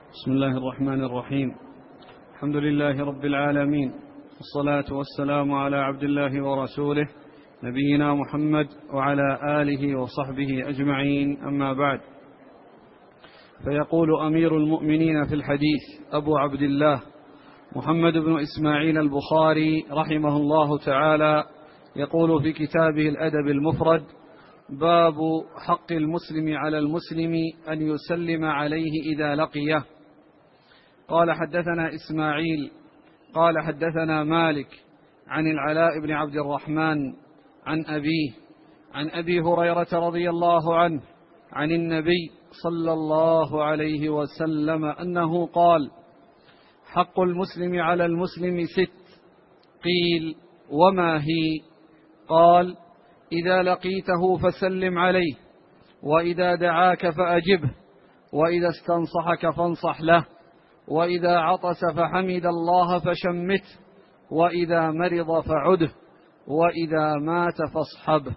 بسم الله الرحمن الرحيم. الحمد لله رب العالمين، والصلاة والسلام على عبد الله ورسوله نبينا محمد وعلى آله وصحبه أجمعين، أما بعد. فيقول أمير المؤمنين في الحديث أبو عبد الله محمد بن إسماعيل البخاري رحمه الله تعالى، يقول في كتابه الأدب المفرد: باب حق المسلم على المسلم أن يسلم عليه إذا لقيه. قال: حدثنا إسماعيل قال: حدثنا مالك عن العلاء بن عبد الرحمن عن أبيه عن أبي هريرة رضي الله عنه عن النبي صلى الله عليه وسلم أنه قال: حق المسلم على المسلم 6. قيل: وما هي؟ قال: إذا لقيته فسلم عليه، وإذا دعاك فأجبه، وإذا استنصحك فانصح له، وإذا عطس فحمد الله فشمته، وإذا مرض فعده، وإذا مات فاصحبه.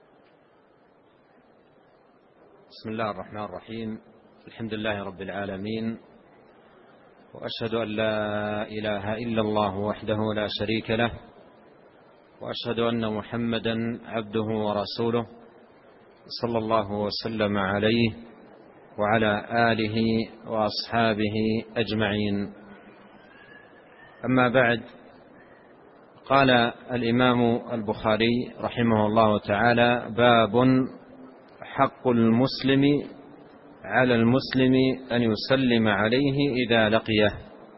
بسم الله الرحمن الرحيم. الحمد لله رب العالمين، وأشهد أن لا إله إلا الله وحده لا شريك له، وأشهد أن محمدا عبده ورسوله صلى الله وسلم عليه وعلى آله وأصحابه أجمعين. أما بعد، قال الإمام البخاري رحمه الله تعالى: باب حق المسلم على المسلم أن يسلم عليه إذا لقيه.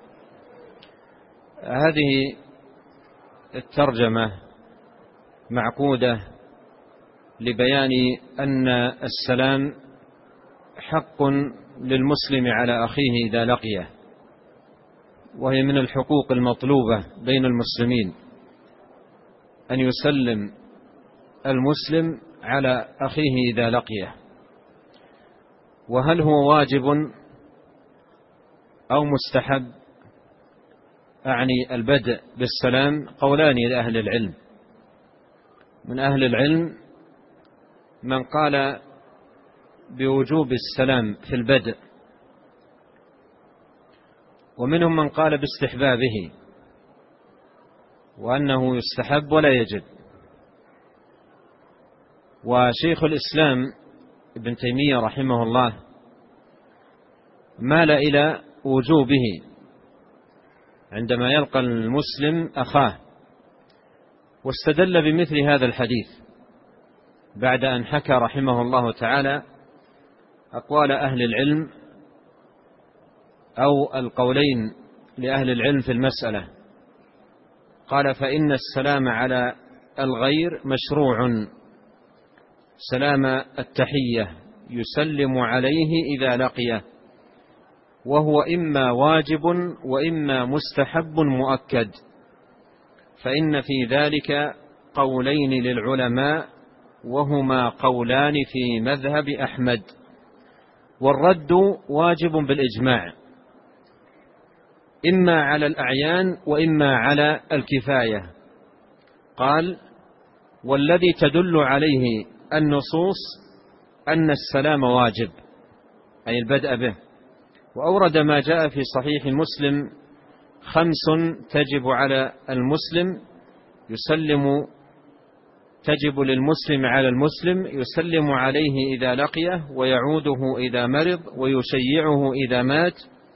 هذه الترجمة معقودة لبيان أن السلام حق للمسلم على أخيه إذا لقيه، وهي من الحقوق المطلوبة بين المسلمين أن يسلم المسلم على أخيه إذا لقيه. وهل هو واجب أو مستحب؟ أعني البدء بالسلام قولان لأهل العلم. من أهل العلم من قال بوجوب السلام في البدء، ومنهم من قال باستحبابه، وأنه يستحب ولا يجب. وشيخ الإسلام ابن تيمية رحمه الله مال إلى وجوبه عندما يلقى المسلم أخاه، واستدل بمثل هذا الحديث بعد أن حكى رحمه الله تعالى أقوال أهل العلم أو القولين لأهل العلم في المسألة. قال: فإن السلام على الغير مشروع، سلام التحية يسلم عليه إذا لقيه، وهو إما واجب وإما مستحب مؤكد، فإن في ذلك قولين للعلماء، وهما قولان في مذهب أحمد، والرد واجب بالإجماع، إما على الأعيان وإما على الكفاية. قال: والذي تدل عليه النصوص أن السلام واجب، أي البدء به. وأورد ما جاء في صحيح مسلم: 5 تجب على المسلم تجب للمسلم على المسلم: يسلم عليه إذا لقيه، ويعوده إذا مرض، ويشيعه إذا مات،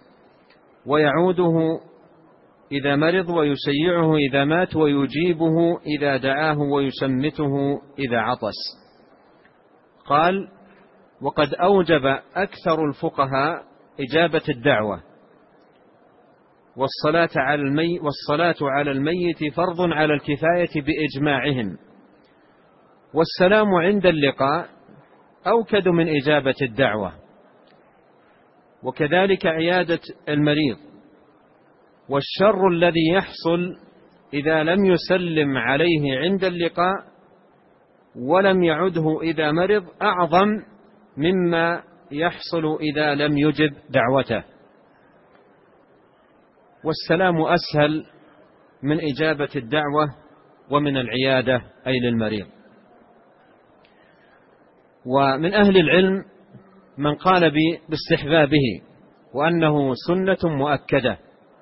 ويجيبه إذا دعاه، ويشمته إذا عطس. قال: وقد أوجب أكثر الفقهاء إجابة الدعوة، والصلاة على الميت فرض على الكفاية بإجماعهم، والسلام عند اللقاء أوكد من إجابة الدعوة، وكذلك عيادة المريض. والشر الذي يحصل إذا لم يسلم عليه عند اللقاء ولم يعده إذا مرض أعظم مما يحصل إذا لم يجب دعوته. والسلام أسهل من إجابة الدعوة ومن العيادة أي للمريض. ومن أهل العلم من قال باستحبابه، وأنه سنة مؤكدة.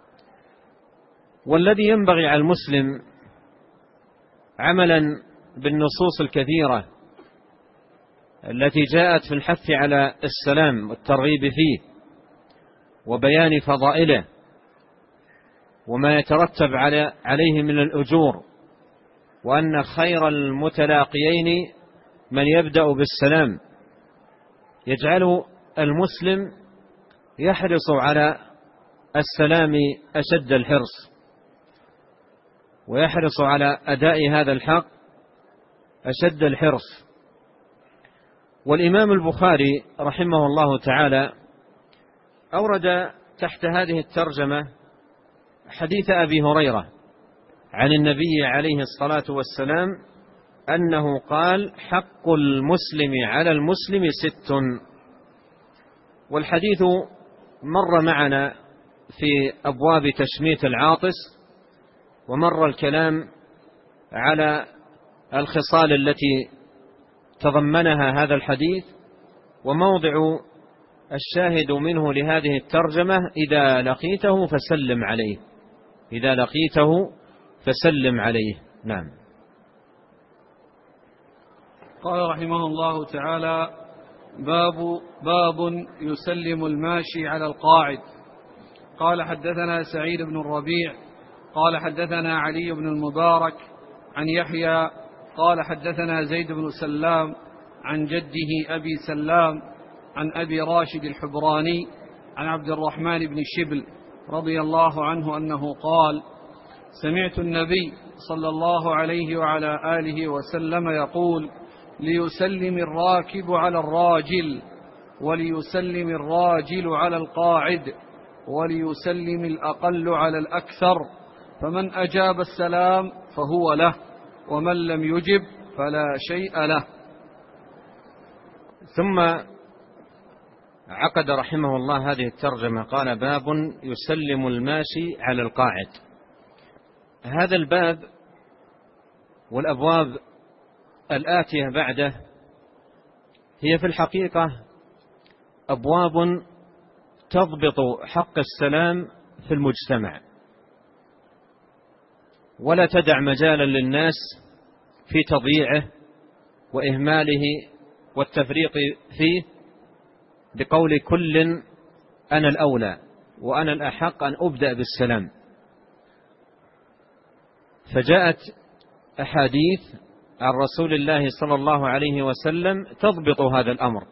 والذي ينبغي على المسلم عملا بالنصوص الكثيرة التي جاءت في الحث على السلام والترغيب فيه وبيان فضائله وما يترتب عليه من الأجور، وأن خير المتلاقيين من يبدأ بالسلام، يجعل المسلم يحرص على السلام أشد الحرص، ويحرص على أداء هذا الحق أشد الحرص. والإمام البخاري رحمه الله تعالى أورد تحت هذه الترجمة حديث أبي هريرة عن النبي عليه الصلاة والسلام أنه قال: حق المسلم على المسلم 6. والحديث مر معنا في أبواب تشميت العاطس، ومر الكلام على الخصال التي تضمنها هذا الحديث. وموضع الشاهد منه لهذه الترجمة: إذا لقيته فسلم عليه، إذا لقيته فسلم عليه. نعم. قال رحمه الله تعالى: باب يسلم الماشي على القاعد. قال: حدثنا سعيد بن الربيع قال حدثنا علي بن المبارك عن يحيى قال حدثنا زيد بن سلام عن جده أبي سلام عن أبي راشد الحبراني عن عبد الرحمن بن شبل رضي الله عنه أنه قال: سمعت النبي صلى الله عليه وعلى آله وسلم يقول: ليسلم الراكب على الراجل، وليسلم الراجل على القاعد، وليسلم الأقل على الأكثر، فمن أجاب السلام فهو له، ومن لم يجب فلا شيء له. ثم عقد رحمه الله هذه الترجمة، قال: باب يسلم الماشي على القاعد. هذا الباب والأبواب الآتية بعده هي في الحقيقة أبواب تضبط حق السلام في المجتمع، ولا تدع مجالا للناس في تضييعه وإهماله والتفريط فيه بقول كل أنا الأولى وأنا الأحق أن أبدأ بالسلام. فجاءت أحاديث عن رسول الله صلى الله عليه وسلم تضبط هذا الأمر،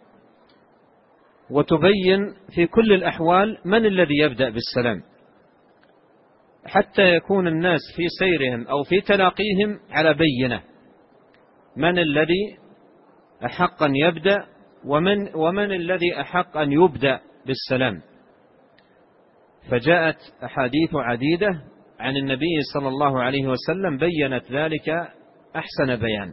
وتبين في كل الأحوال من الذي يبدأ بالسلام، حتى يكون الناس في سيرهم أو في تلاقيهم على بينة من الذي أحق أن يبدأ ومن الذي أحق أن يبدأ بالسلام. فجاءت أحاديث عديدة عن النبي صلى الله عليه وسلم بيّنت ذلك أحسن بيان.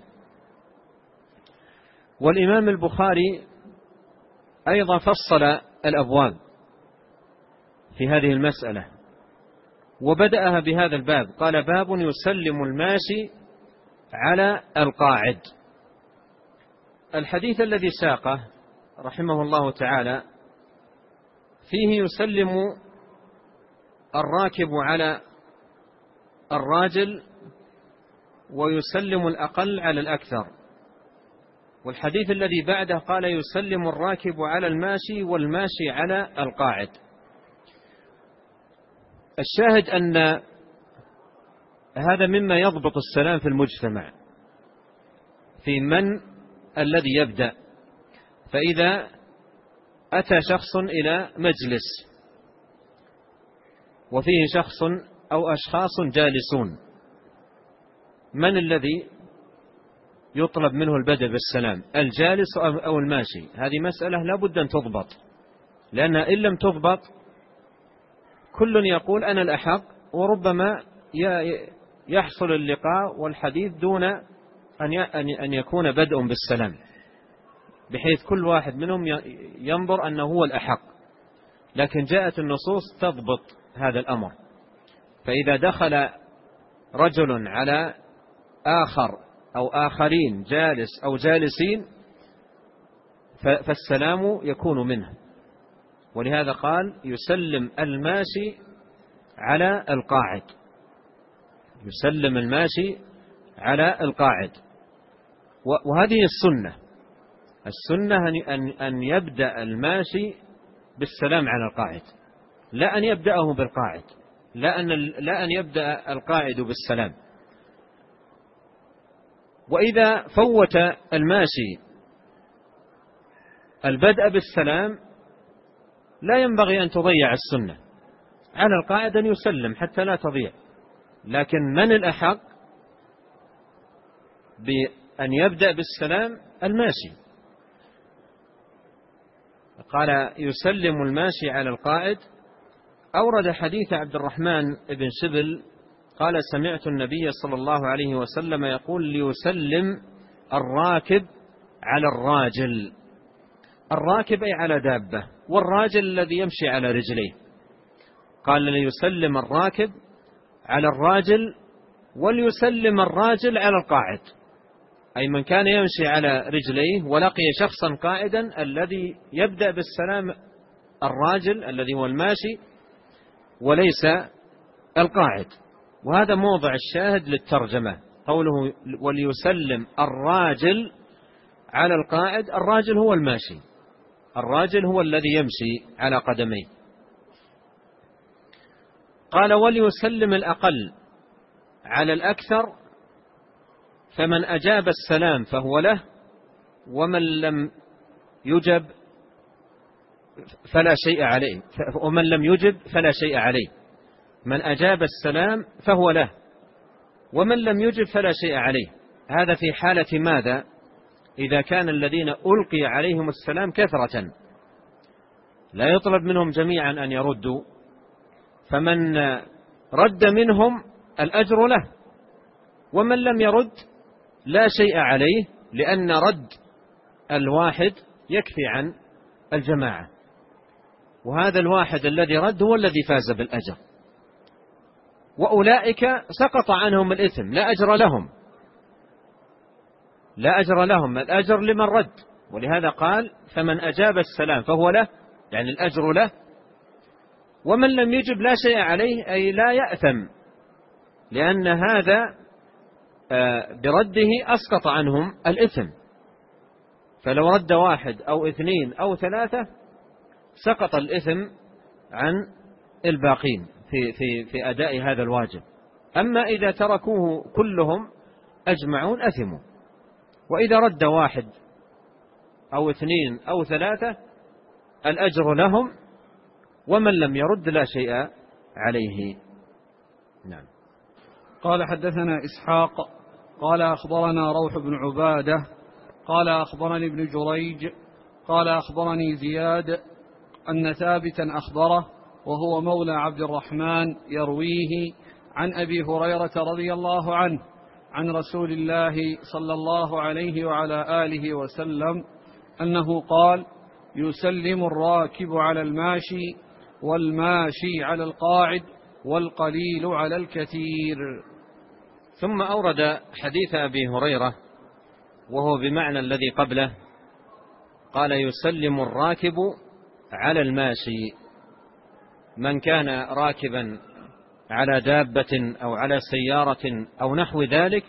والإمام البخاري أيضا فصل الأبواب في هذه المسألة، وبدأها بهذا الباب، قال: باب يسلم الماشي على القاعد. الحديث الذي ساقه رحمه الله تعالى فيه يسلم الراكب على الراجل ويسلم الأقل على الأكثر. والحديث الذي بعده قال: يسلم الراكب على الماشي والماشي على القاعد. الشاهد أن هذا مما يضبط السلام في المجتمع، في من الذي يبدأ. فإذا أتى شخص إلى مجلس وفيه شخص أو أشخاص جالسون، من الذي يطلب منه البدء بالسلام؟ الجالس أو الماشي؟ هذه مسألة لا بد أن تضبط، لأن إن لم تضبط كل يقول أنا الأحق، وربما يحصل اللقاء والحديث دون أن يكون بدء بالسلام، بحيث كل واحد منهم ينظر أنه هو الأحق. لكن جاءت النصوص تضبط هذا الأمر. فإذا دخل رجل على آخر أو آخرين جالس أو جالسين فالسلام يكون منه، ولهذا قال يسلم الماشي على القاعد، يسلم الماشي على القاعد. وهذه السنة أن يبدأ الماشي بالسلام على القاعد، لا أن يبدأه بالقاعد، لا أن يبدأ القاعد بالسلام. وإذا فوت الماشي البدء بالسلام لا ينبغي أن تضيع السنة، على القاعد أن يسلم حتى لا تضيع. لكن من الأحق بأن يبدأ بالسلام؟ الماشي. قال يسلم الماشي على القاعد. أورد حديث عبد الرحمن بن سبل قال سمعت النبي صلى الله عليه وسلم يقول ليسلم الراكب على الراجل. الراكب أي على دابة، والراجل الذي يمشي على رجليه. قال ليسلم الراكب على الراجل وليسلم الراجل على القاعد، أي من كان يمشي على رجليه ولقي شخصا قاعدا الذي يبدأ بالسلام الراجل الذي هو الماشي وليس القاعد. وهذا موضع الشاهد للترجمة، قوله وليسلم الراجل على القاعد. الراجل هو الماشي، الراجل هو الذي يمشي على قدميه. قال وليسلم الأقل على الأكثر، فمن أجاب السلام فهو له، ومن لم يجب فلا شيء عليه، ومن لم يجب فلا شيء عليه. من أجاب السلام فهو له، ومن لم يجب فلا شيء عليه. هذا في حالة ماذا؟ إذا كان الذين ألقي عليهم السلام كثرة لا يطلب منهم جميعا أن يردوا، فمن رد منهم الأجر له، ومن لم يرد لا شيء عليه، لأن رد الواحد يكفي عن الجماعة، وهذا الواحد الذي رد هو الذي فاز بالأجر، وأولئك سقط عنهم الإثم، لا أجر لهم، لا أجر لهم، الأجر لمن رد. ولهذا قال فمن أجاب السلام فهو له، يعني الأجر له، ومن لم يجب لا شيء عليه، أي لا يأثم، لأن هذا برده أسقط عنهم الإثم. فلو رد واحد أو اثنين أو ثلاثة سقط الإثم عن الباقين في أداء هذا الواجب. أما إذا تركوه كلهم أجمعون أثموا. وإذا رد واحد أو اثنين أو ثلاثة الأجر لهم، ومن لم يرد لا شيء عليه. نعم. قال حدثنا إسحاق قال أخبرنا روح بن عبادة قال أخبرني ابن جريج قال أخبرني زياد أن ثابتا أخبره وهو مولى عبد الرحمن يرويه عن أبي هريرة رضي الله عنه عن رسول الله صلى الله عليه وعلى آله وسلم أنه قال يسلم الراكب على الماشي والماشي على القاعد والقليل على الكثير. ثم أورد حديث أبي هريرة وهو بمعنى الذي قبله، قال يسلم الراكب على الماشي. من كان راكبا على دابة أو على سيارة أو نحو ذلك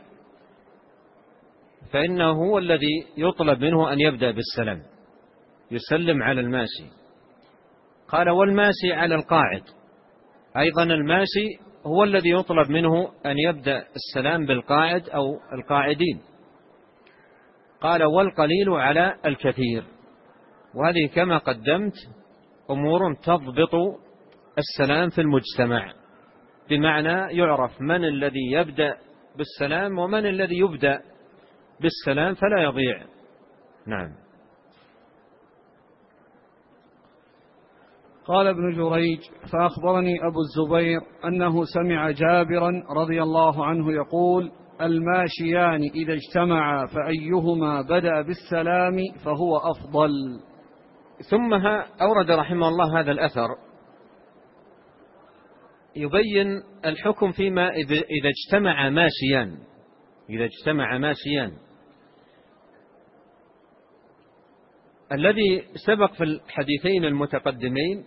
فإنه هو الذي يطلب منه أن يبدأ بالسلام، يسلم على الماشي. قال والماشي على القاعد، أيضا الماشي هو الذي يطلب منه أن يبدأ السلام بالقاعد أو القاعدين. قال والقليل على الكثير. وهذه كما قدمت أمور تضبط السلام في المجتمع، بمعنى يعرف من الذي يبدأ بالسلام ومن الذي يبدأ بالسلام فلا يضيع. نعم. قال ابن جريج فأخبرني أبو الزبير أنه سمع جابرا رضي الله عنه يقول الماشيان إذا اجتمعا فأيهما بدأ بالسلام فهو أفضل. ثم أورد رحمه الله هذا الأثر يبين الحكم فيما إذا اجتمع ماشيان، إذا اجتمع ماشيان. الذي سبق في الحديثين المتقدمين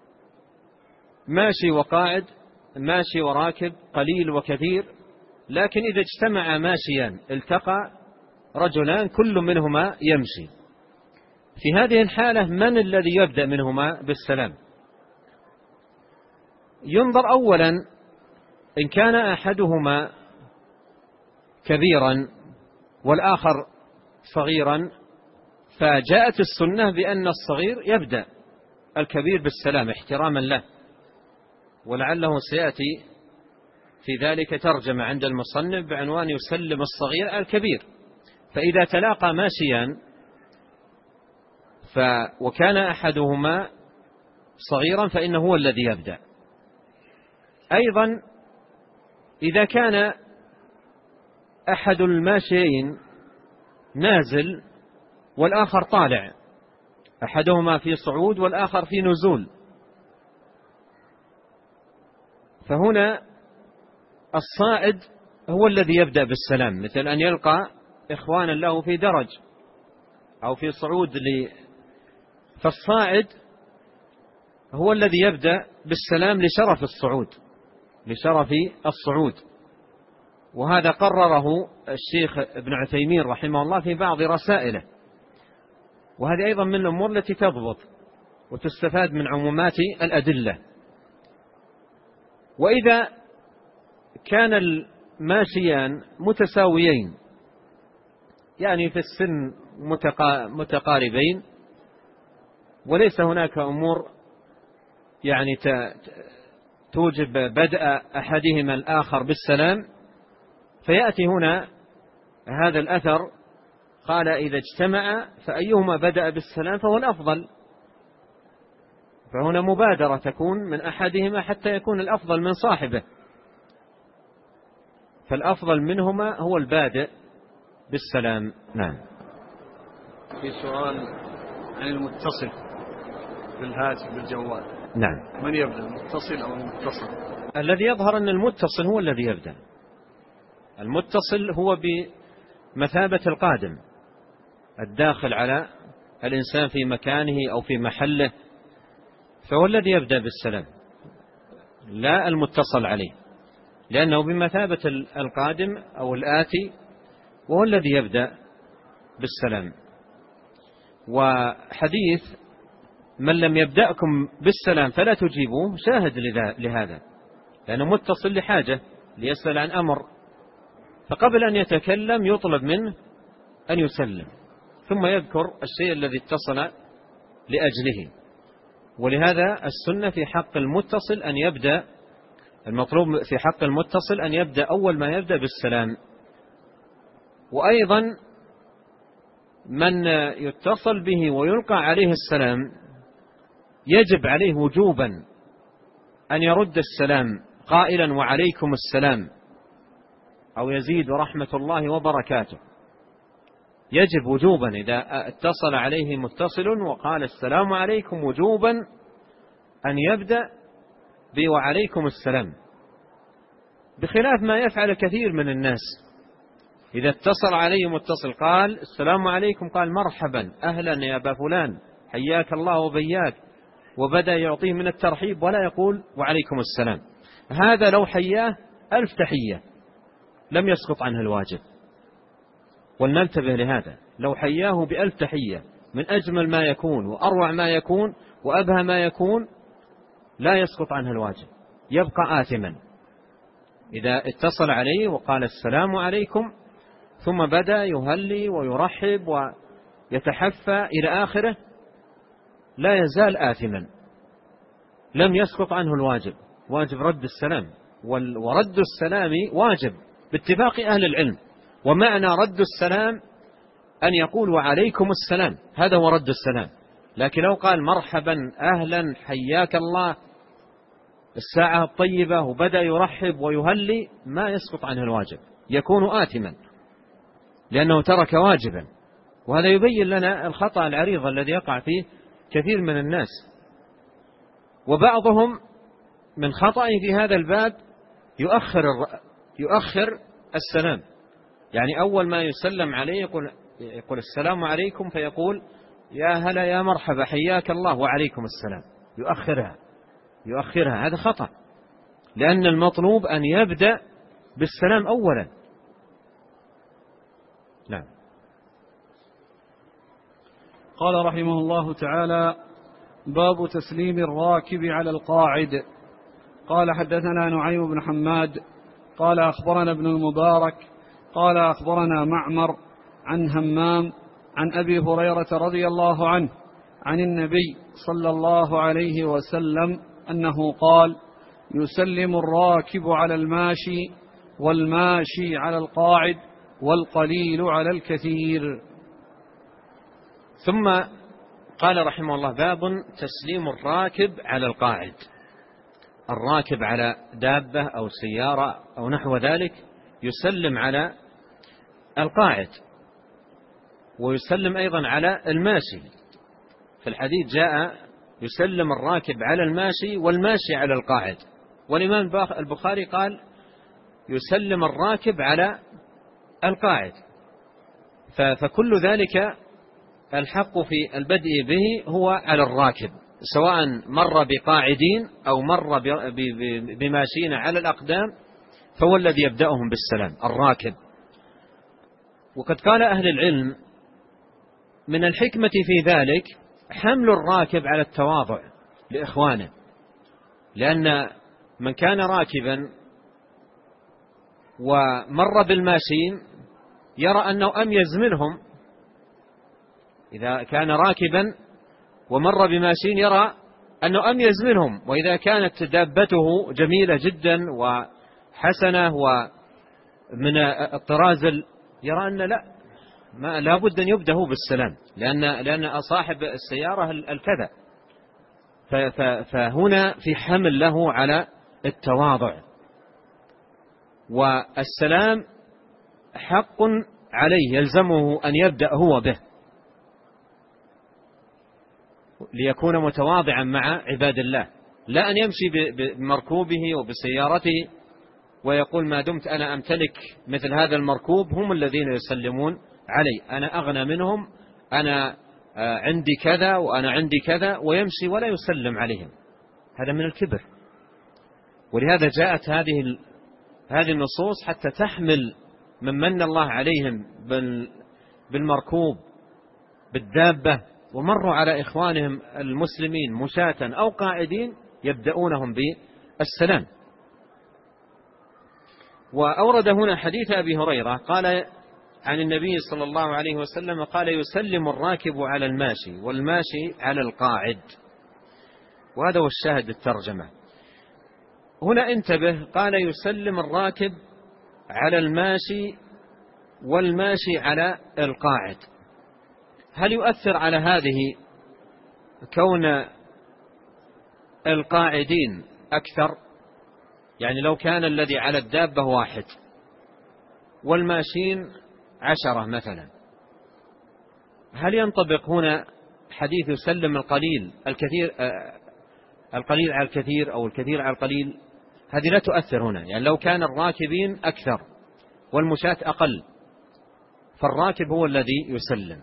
ماشي وقاعد، ماشي وراكب، قليل وكثير، لكن إذا اجتمع ماشيان التقى رجلان كل منهما يمشي، في هذه الحالة من الذي يبدأ منهما بالسلام؟ ينظر أولا إن كان أحدهما كبيرا والآخر صغيرا، فجاءت السنة بأن الصغير يبدأ الكبير بالسلام احتراما له، ولعله سيأتي في ذلك ترجمة عند المصنف بعنوان يسلم الصغير الكبير. فإذا تلاقى ماشيان وكان أحدهما صغيرا فإنه هو الذي يبدأ. أيضا إذا كان أحد الماشيين نازل والآخر طالع، أحدهما في صعود والآخر في نزول، فهنا الصاعد هو الذي يبدأ بالسلام، مثل أن يلقى إخوانا له في درج أو في صعود فالصاعد هو الذي يبدأ بالسلام لشرف الصعود، لشرف الصعود. وهذا قرره الشيخ ابن عثيمين رحمه الله في بعض رسائله، وهذه أيضا من الأمور التي تضبط وتستفاد من عمومات الأدلة. وإذا كان الماشيان متساويين يعني في السن متقاربين وليس هناك أمور يعني توجب بدء أحدهما الآخر بالسلام، فيأتي هنا هذا الأثر قال إذا اجتمع فأيهما بدأ بالسلام فهو الأفضل، فهنا مبادرة تكون من أحدهما حتى يكون الأفضل من صاحبه، فالأفضل منهما هو البادئ بالسلام. نعم. في سؤال عن المتصل بالهاتف بالجوال. نعم. من يبدأ، المتصل أو المتصل؟ الذي يظهر أن المتصل هو الذي يبدأ. المتصل هو بمثابة القادم الداخل على الإنسان في مكانه أو في محله، فهو الذي يبدأ بالسلام لا المتصل عليه، لأنه بمثابة القادم أو الآتي، وهو الذي يبدأ بالسلام. وحديث من لم يبدأكم بالسلام فلا تجيبوه شاهد لهذا، لأنه متصل لحاجة ليسأل عن أمر، فقبل أن يتكلم يطلب منه أن يسلم ثم يذكر الشيء الذي اتصل لأجله. ولهذا السنة في حق المتصل أن يبدأ، المطلوب في حق المتصل أن يبدأ أول ما يبدأ بالسلام. وأيضا من يتصل به ويلقى عليه السلام يجب عليه وجوبا أن يرد السلام قائلا وعليكم السلام أو يزيد رحمة الله وبركاته، يجب وجوبا إذا اتصل عليه متصل وقال السلام عليكم وجوبا أن يبدأ وعليكم السلام، بخلاف ما يفعل كثير من الناس. إذا اتصل عليه متصل قال السلام عليكم، قال مرحبا أهلا يا أبا فلان حياك الله وبياك، وبدأ يعطيه من الترحيب ولا يقول وعليكم السلام. هذا لو حياه 1000 تحية لم يسقط عنه الواجب، ولننتبه لهذا. لو حياه ب1000 تحية من أجمل ما يكون وأروع ما يكون وأبهى ما يكون لا يسقط عنه الواجب، يبقى آثما. إذا اتصل عليه وقال السلام عليكم ثم بدأ يهلي ويرحب ويتحفى إلى آخره لا يزال آثما، لم يسقط عنه الواجب، واجب رد السلام. ورد السلام واجب باتفاق أهل العلم، ومعنى رد السلام أن يقول وعليكم السلام، هذا هو رد السلام. لكن لو قال مرحبا أهلا حياك الله الساعة الطيبة وبدأ يرحب ويهلي ما يسقط عنه الواجب، يكون آثما لأنه ترك واجبا. وهذا يبين لنا الخطأ العريض الذي يقع فيه كثير من الناس. وبعضهم من خطأ في هذا الباب يؤخر السلام، يعني أول ما يسلم عليه يقول السلام عليكم، فيقول يا هلا يا مرحبا حياك الله وعليكم السلام، يؤخرها، هذا خطأ، لأن المطلوب أن يبدأ بالسلام أولا. نعم. قال رحمه الله تعالى: باب تسليم الراكب على القاعد. قال حدثنا نعيم بن حماد قال أخبرنا ابن المبارك قال أخبرنا معمر عن همام عن أبي هريرة رضي الله عنه عن النبي صلى الله عليه وسلم أنه قال: يسلم الراكب على الماشي والماشي على القاعد والقليل على الكثير. ثم قال رحمه الله: باب تسليم الراكب على القاعد. الراكب على دابة أو سيارة أو نحو ذلك يسلم على القاعد، ويسلم أيضا على الماشي. في الحديث جاء يسلم الراكب على الماشي والماشي على القاعد، والإمام البخاري قال يسلم الراكب على القاعد، فكل ذلك الحق في البدء به هو على الراكب، سواء مر بقاعدين أو مر بماشين على الأقدام، فهو الذي يبدأهم بالسلام الراكب. وقد قال أهل العلم من الحكمة في ذلك حمل الراكب على التواضع لإخوانه، لأن من كان راكبا ومر بالماشين يرى أنه أميز منهم. إذا كان راكبا ومر بماشين يرى أنه أميز منهم، وإذا كانت دابته جميلة جدا وحسنة ومن الطراز يرى أن لا بد أن يبدأ بالسلام، لأن صاحب السيارة الكذا. فهنا في حمل له على التواضع، والسلام حق عليه يلزمه أن يبدأ هو به ليكون متواضعا مع عباد الله، لا أن يمشي بمركوبه وبسيارته ويقول ما دمت أنا أمتلك مثل هذا المركوب هم الذين يسلمون علي، أنا أغنى منهم، أنا عندي كذا وأنا عندي كذا، ويمشي ولا يسلم عليهم. هذا من الكبر. ولهذا جاءت هذه النصوص حتى تحمل من من الله عليهم بالمركوب بالدابة ومروا على إخوانهم المسلمين مشاة أو قاعدين يبدأونهم بالسلام. وأورد هنا حديث أبي هريرة قال عن النبي صلى الله عليه وسلم قال: يسلم الراكب على الماشي والماشي على القاعد. وهذا هو الشاهد الترجمة. هنا انتبه، قال يسلم الراكب على الماشي والماشي على القاعد. هل يؤثر على هذه كون القاعدين أكثر؟ يعني لو كان الذي على الدابة 1 والماشين 10 مثلا، هل ينطبق هنا حديث يسلم القليل على الكثير أو الكثير على القليل؟ هذه لا تؤثر هنا. يعني لو كان الراكبين أكثر والمشاة أقل فالراكب هو الذي يسلم.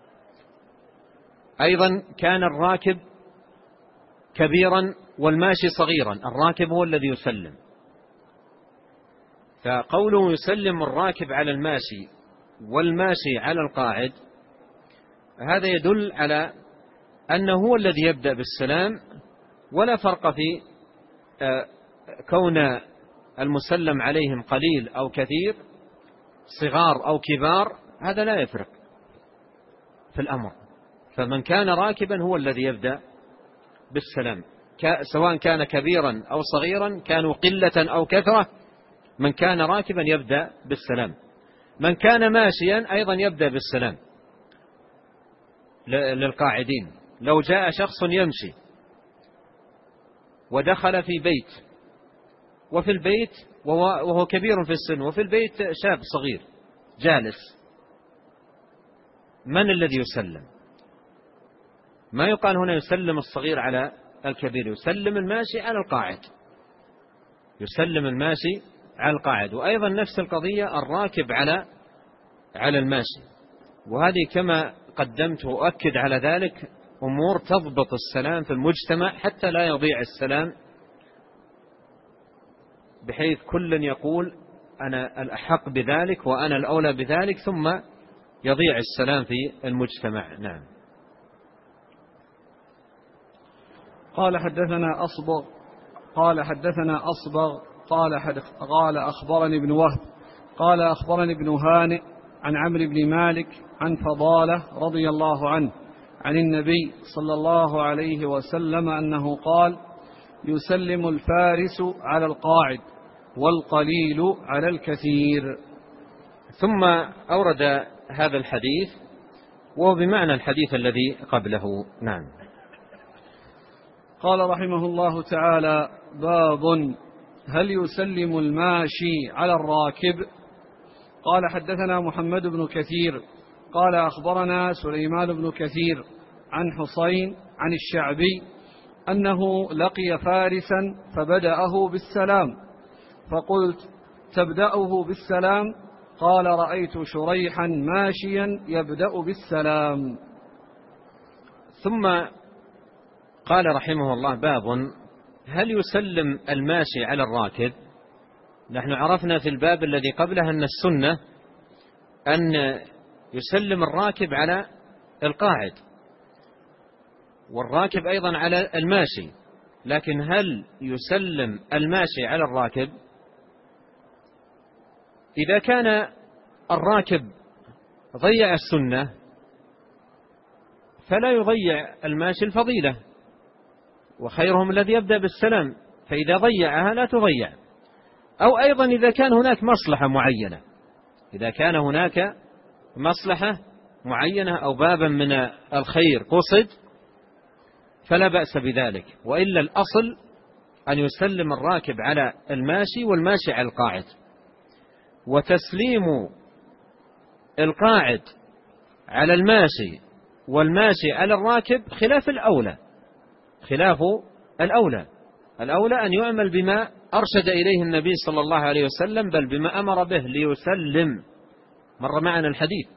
أيضا كان الراكب كبيرا والماشي صغيرا، الراكب هو الذي يسلم. فقوله يسلم الراكب على الماشي والماشي على القاعد هذا يدل على أنه هو الذي يبدأ بالسلام، ولا فرق في كون المسلم عليهم قليل أو كثير، صغار أو كبار، هذا لا يفرق في الأمر. فمن كان راكبا هو الذي يبدأ بالسلام، سواء كان كبيرا أو صغيرا، كانوا قلة أو كثرة، من كان راكبا يبدأ بالسلام. من كان ماشيا أيضا يبدأ بالسلام للقاعدين. لو جاء شخص يمشي ودخل في بيت، وفي البيت وهو كبير في السن، وفي البيت شاب صغير جالس، من الذي يسلم؟ ما يقال هنا يسلم الصغير على الكبير، يسلم الماشي على القاعد، يسلم الماشي على القاعد. وأيضا نفس القضية الراكب على الماشي. وهذه كما قدمت وأؤكد على ذلك أمور تضبط السلام في المجتمع حتى لا يضيع السلام، بحيث كل يقول أنا الأحق بذلك وأنا الأولى بذلك، ثم يضيع السلام في المجتمع. نعم. قال حدثنا أصبغ قال أخبرني ابن وهب قال أخبرني ابن هانئ عن عمرو بن مالك عن فضالة رضي الله عنه عن النبي صلى الله عليه وسلم أنه قال: يسلم الفارس على القاعد والقليل على الكثير. ثم أورد هذا الحديث وهو بمعنى الحديث الذي قبله. نعم. قال رحمه الله تعالى: باب هل يسلم الماشي على الراكب؟ قال حدثنا محمد بن كثير قال أخبرنا سليمان بن كثير عن حسين عن الشعبي أنه لقي فارسا فبدأه بالسلام، فقلت: تبدأه بالسلام؟ قال: رأيت شريحا ماشيا يبدأ بالسلام. ثم قال رحمه الله: باب هل يسلم الماشي على الراكب؟ نحن عرفنا في الباب الذي قبله أن السنة أن يسلم الراكب على القاعد، والراكب أيضا على الماشي، لكن هل يسلم الماشي على الراكب؟ إذا كان الراكب ضيع السنة فلا يضيع الماشي الفضيلة، وخيرهم الذي يبدأ بالسلام، فإذا ضيعها لا تضيع. أو أيضا إذا كان هناك مصلحة معينة، إذا كان هناك مصلحة معينة أو بابا من الخير قصد فلا بأس بذلك، وإلا الأصل أن يسلم الراكب على الماشي والماشي على القاعد. وتسليم القاعد على الماشي والماشي على الراكب خلاف الأولى، الأولى أن يعمل بما أرشد إليه النبي صلى الله عليه وسلم، بل بما أمر به ليسلم، مر معنا الحديث.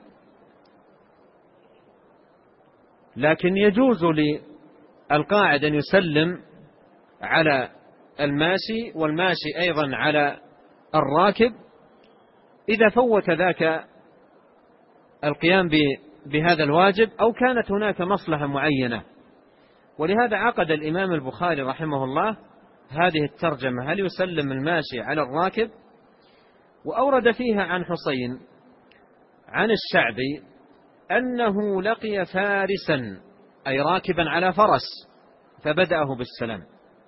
لكن يجوز للقاعد أن يسلم على الماشي والماشي أيضا على الراكب إذا فوت ذاك القيام بهذا الواجب أو كانت هناك مصلحة معينة. ولهذا عقد الإمام البخاري رحمه الله هذه الترجمة: هل يسلم الماشي على الراكب؟ وأورد فيها عن حسين عن الشعبي أنه لقي فارسا، أي راكبا على فرس، فبدأه بالسلام.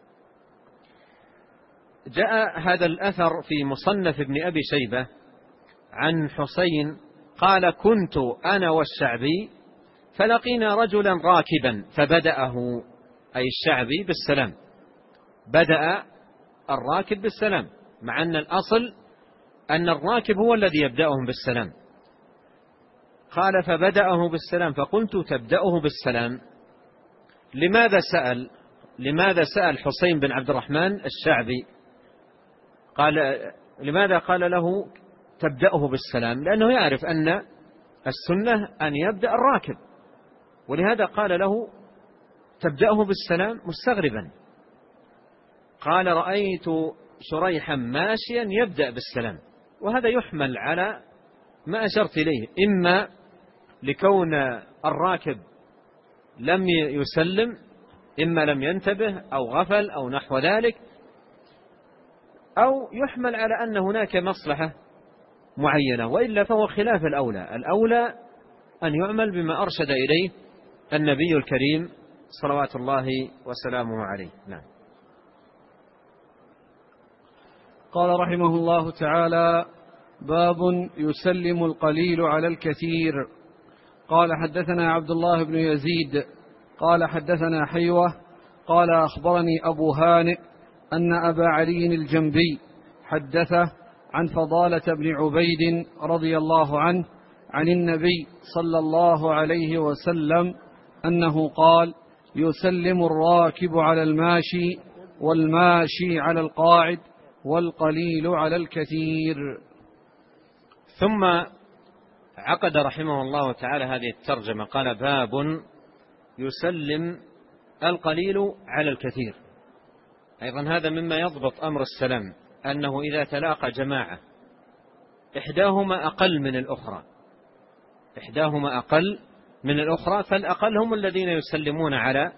جاء هذا الأثر في مصنف ابن أبي شيبة عن حسين قال: كنت أنا والشعبي فلقينا رجلا راكبا فبدأه، أي الشعبي، بالسلام. بدأ الراكب بالسلام، مع أن الأصل أن الراكب هو الذي يبدأهم بالسلام. قال: فبدأه بالسلام، فقلت: تبدأه بالسلام؟ لماذا سأل حسين بن عبد الرحمن الشعبي؟ لماذا قال له تبدأه بالسلام؟ لأنه يعرف أن السنة أن يبدأ الراكب، ولهذا قال له تبدأه بالسلام مستغربا. قال: رأيت شريحا ماشيا يبدأ بالسلام. وهذا يحمل على ما أشرت إليه، إما لكون الراكب لم يسلم، إما لم ينتبه أو غفل أو نحو ذلك، أو يحمل على أن هناك مصلحة معينة، وإلا فهو خلاف الأولى أن يعمل بما أرشد إليه النبي الكريم صلوات الله وسلامه عليه. نعم. قال رحمه الله تعالى: باب يسلم القليل على الكثير. قال حدثنا عبد الله بن يزيد قال حدثنا حيوة قال أخبرني أبو هانئ أن أبا علي الجنبي حدثه عن فضالة بن عبيد رضي الله عنه عن النبي صلى الله عليه وسلم أنه قال: يسلم الراكب على الماشي والماشي على القاعد والقليل على الكثير. ثم عقد رحمه الله تعالى هذه الترجمة قال: باب يسلم القليل على الكثير. أيضا هذا مما يضبط أمر السلام، أنه إذا تلاقى جماعة إحداهما أقل من الأخرى فالأقل هم الذين يسلمون على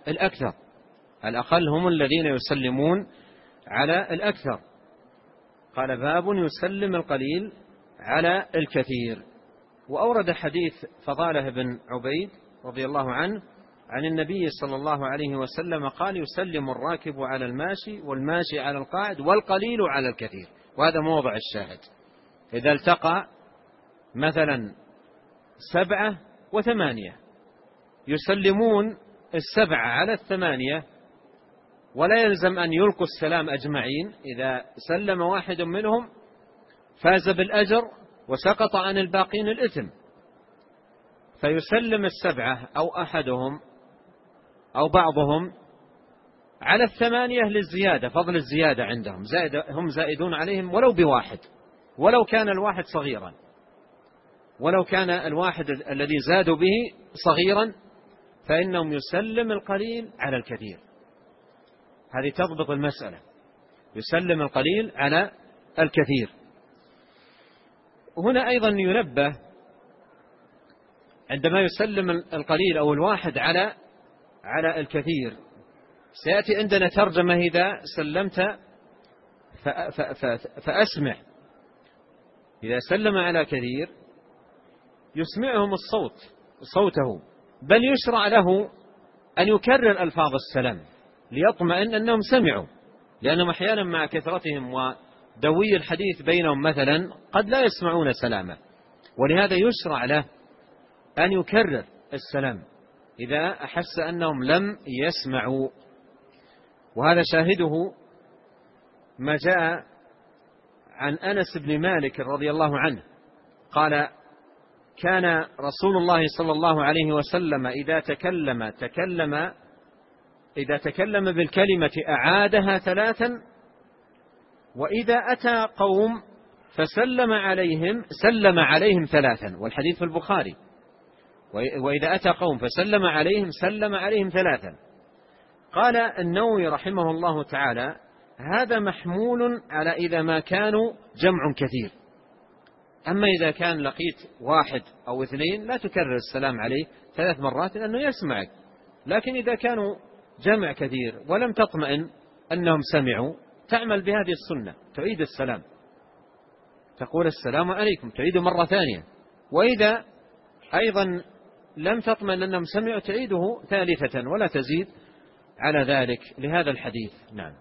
الأكثر. قال: باب يسلم القليل على الكثير. وأورد حديث فضالة بن عبيد رضي الله عنه عن النبي صلى الله عليه وسلم قال: يسلم الراكب على الماشي، والماشي على القاعد، والقليل على الكثير. وهذا موضع الشاهد. إذا التقى مثلا 7 و8 يسلمون 7 على 8، ولا يلزم أن يلقوا السلام أجمعين. إذا سلم واحد منهم فاز بالأجر وسقط عن الباقين الإثم، فيسلم 7 أو أحدهم أو بعضهم على 8 للزيادة، فضل الزيادة عندهم، هم زائدون عليهم ولو بواحد، ولو كان الواحد صغيرا، ولو كان الواحد الذي زادوا به صغيرا، فإنهم يسلم القليل على الكثير. هذه تضبط المسألة، يسلم القليل على الكثير. هنا أيضا ينبه عندما يسلم القليل أو الواحد على الكثير، سيأتي عندنا ترجمة: إذا سلمت فأسمع. إذا سلم على كثير يسمعهم صوته، بل يشرع له أن يكرر ألفاظ السلام ليطمئن أنهم سمعوا، لأنهم أحيانا مع كثرتهم ودوي الحديث بينهم مثلا قد لا يسمعون سلامه، ولهذا يشرع له أن يكرر السلام إذا أحس أنهم لم يسمعوا. وهذا شاهده ما جاء عن أنس بن مالك رضي الله عنه قال: كان رسول الله صلى الله عليه وسلم إذا تكلم بالكلمة أعادها 3، وإذا أتى قوم فسلم عليهم سلم عليهم 3، والحديث في البخاري: وإذا أتى قوم فسلم عليهم سلم عليهم 3. قال النووي رحمه الله تعالى: هذا محمول على إذا ما كانوا جمع كثير. أما إذا كان لقيت 1 أو 2 لا تكرر السلام عليه 3 مرات لأنه يسمعك. لكن إذا كانوا جمع كثير ولم تطمئن أنهم سمعوا، تعمل بهذه السنة، تعيد السلام، تقول: السلام عليكم، تعيد مرة ثانية. وإذا أيضا لم تطمئن أنهم سمعوا تعيده 3 ولا تزيد على ذلك، لهذا الحديث. نعم.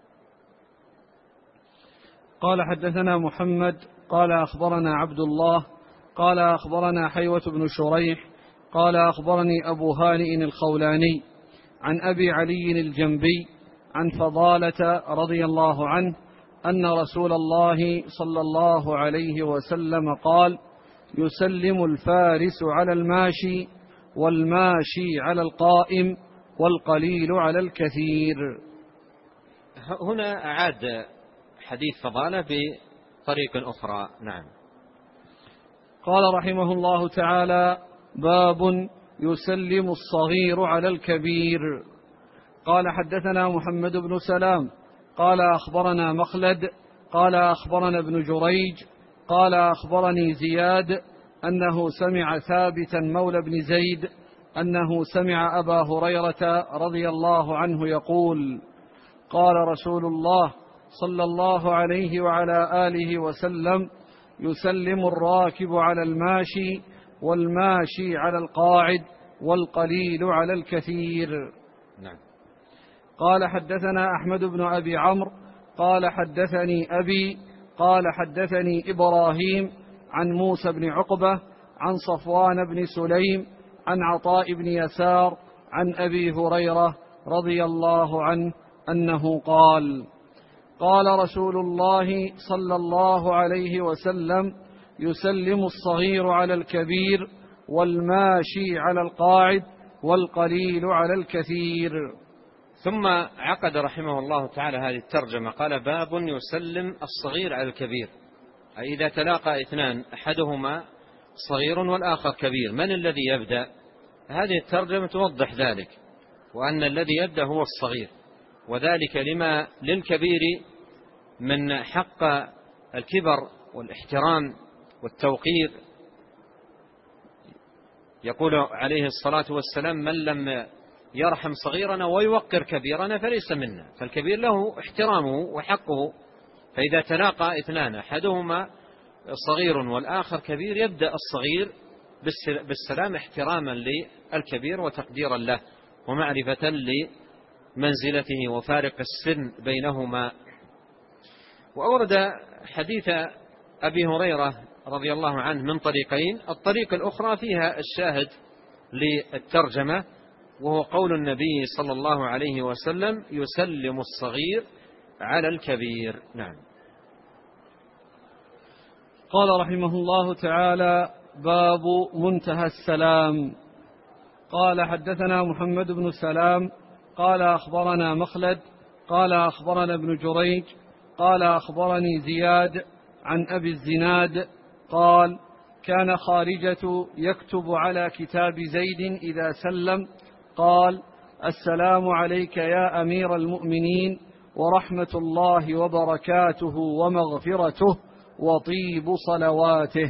قال: حدثنا محمد قال: أخبرنا عبد الله قال: أخبرنا حيوة بن شريح قال: أخبرني أبو هانئ الخولاني عن أبي علي الجنبي عن فضالة رضي الله عنه أن رسول الله صلى الله عليه وسلم قال: يسلم الفارس على الماشي، والماشي على القائم، والقليل على الكثير. هنا أعاد حديث فضالة بطريق أخرى. نعم. قال رحمه الله تعالى: باب يسلم الصغير على الكبير. قال: حدثنا محمد بن سلام قال: أخبرنا مخلد قال: أخبرنا ابن جريج قال: أخبرني زياد أنه سمع ثابتا مولى بن زيد أنه سمع أبا هريرة رضي الله عنه يقول: قال رسول الله صلى الله عليه وعلى آله وسلم: يسلم الراكب على الماشي، والماشي على القاعد، والقليل على الكثير. نعم. قال: حدثنا أحمد بن أبي عمرو قال: حدثني أبي قال: حدثني إبراهيم عن موسى بن عقبة عن صفوان بن سليم عن عطاء بن يسار عن أبي هريرة رضي الله عنه أنه قال: قال رسول الله صلى الله عليه وسلم: يسلم الصغير على الكبير، والماشي على القاعد، والقليل على الكثير. ثم عقد رحمه الله تعالى هذه الترجمة قال: باب يسلم الصغير على الكبير، أي إذا تلاقى 2 أحدهما صغير والآخر كبير، من الذي يبدأ؟ هذه الترجمة توضح ذلك، وأن الذي يبدأ هو الصغير، وذلك لما للكبير من حق الكبر والاحترام والتوقير. يقول عليه الصلاة والسلام: من لم يرحم صغيرنا ويوقر كبيرنا فليس منا. فالكبير له احترامه وحقه، فإذا تلاقى اثنان أحدهما صغير والآخر كبير يبدأ الصغير بالسلام احتراما للكبير وتقديرا له ومعرفة لمنزلته وفارق السن بينهما. وأورد حديث أبي هريرة رضي الله عنه من طريقين، الطريق الأخرى فيها الشاهد للترجمة، وهو قول النبي صلى الله عليه وسلم: يسلم الصغير على الكبير. نعم. قال رحمه الله تعالى: باب منتهى السلام. قال: حدثنا محمد بن سلام قال أخبرنا مخلد قال أخبرنا ابن جريج قال أخبرني زياد عن أبي الزناد قال: كان خارجة يكتب على كتاب زيد إذا سلم قال: السلام عليك يا أمير المؤمنين ورحمة الله وبركاته ومغفرته وطيب صلواته.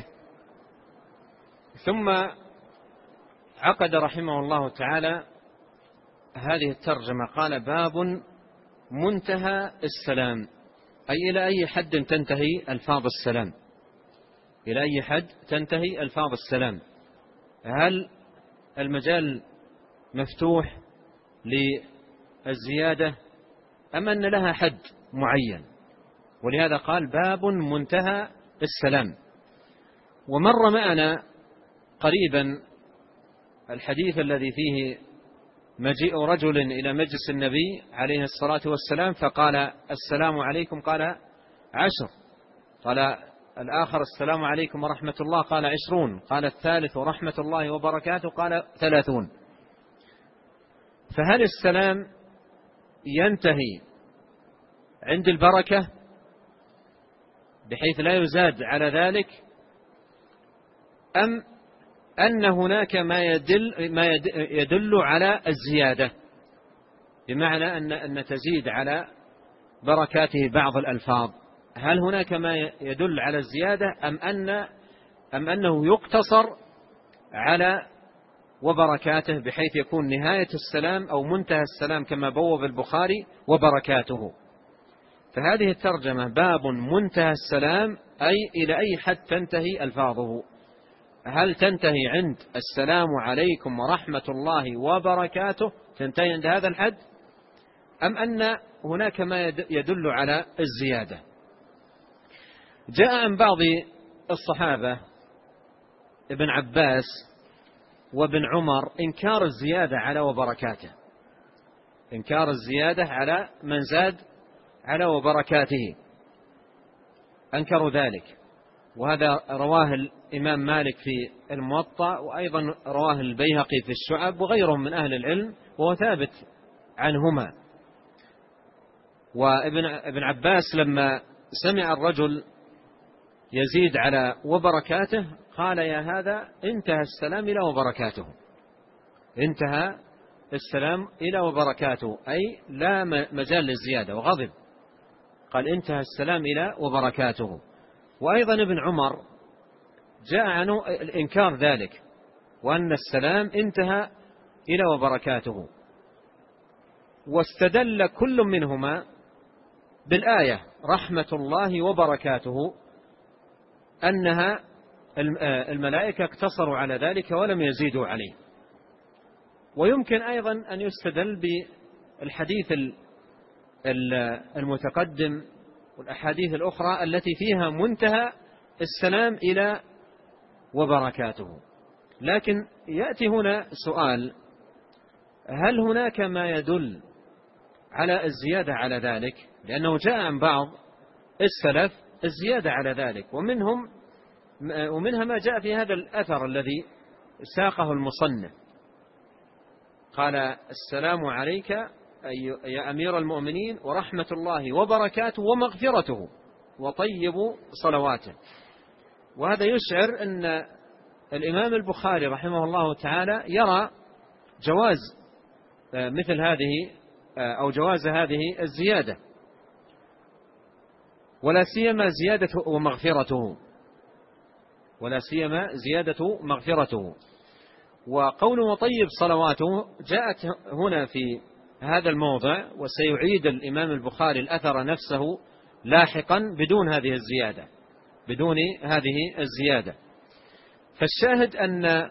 ثم عقد رحمه الله تعالى هذه الترجمة، قال: باب منتهى السلام، أي إلى أي حد تنتهي ألفاظ السلام، إلى أي حد تنتهي ألفاظ السلام؟ هل المجال مفتوح للزيادة أم أن لها حد معين؟ ولهذا قال: باب منتهى السلام. ومر معنا قريبا الحديث الذي فيه مجيء رجل إلى مجلس النبي عليه الصلاة والسلام فقال: السلام عليكم، قال: 10. قال الآخر: السلام عليكم ورحمة الله، قال: 20. قال الثالث: ورحمة الله وبركاته، قال: 30. فهل السلام ينتهي عند البركة بحيث لا يزاد على ذلك، أم أن هناك ما يدل على الزيادة، بمعنى أن تزيد على بركاته بعض الألفاظ؟ هل هناك ما يدل على الزيادة أم أنه يقتصر على وبركاته بحيث يكون نهاية السلام أو منتهى السلام كما بوب البخاري وبركاته؟ فهذه الترجمة باب منتهى السلام، أي إلى أي حد تنتهي ألفاظه؟ هل تنتهي عند السلام عليكم ورحمة الله وبركاته، تنتهي عند هذا الحد، أم أن هناك ما يدل على الزيادة؟ جاء عن بعض الصحابة ابن عباس وابن عمر إنكار الزيادة على وبركاته، إنكار الزيادة على من زاد على وبركاته، أنكروا ذلك. وهذا رواه الإمام مالك في الموطأ، وأيضا رواه البيهقي في الشعب وغيرهم من أهل العلم، وهو ثابت عنهما. وابن عباس لما سمع الرجل يزيد على وبركاته قال: يا هذا انتهى السلام إلى وبركاته، انتهى السلام إلى وبركاته، أي لا مجال للزيادة، وغضب، قال: انتهى السلام إلى وبركاته. وأيضا ابن عمر جاء عنه الإنكار ذلك، وأن السلام انتهى إلى وبركاته، واستدل كل منهما بالآية رحمة الله وبركاته أنها الملائكة اقتصروا على ذلك ولم يزيدوا عليه. ويمكن أيضا أن يستدل بالحديث المتقدم والأحاديث الأخرى التي فيها منتهى السلام إلى وبركاته. لكن يأتي هنا سؤال: هل هناك ما يدل على الزيادة على ذلك؟ لأنه جاء عن بعض السلف الزيادة على ذلك، ومنها ما جاء في هذا الأثر الذي ساقه المصنف، قال: السلام عليك يا أمير المؤمنين ورحمة الله وبركاته ومغفرته وطيب صلواته. وهذا يشعر الإمام البخاري رحمه الله تعالى يرى جواز مثل هذه أو جواز هذه الزيادة، ولا سيما زيادة مغفرته. وقول وطيب صلواته جاءت هنا في هذا الموضع، وسيعيد الإمام البخاري الأثر نفسه لاحقا بدون هذه الزيادة. فالشاهد أن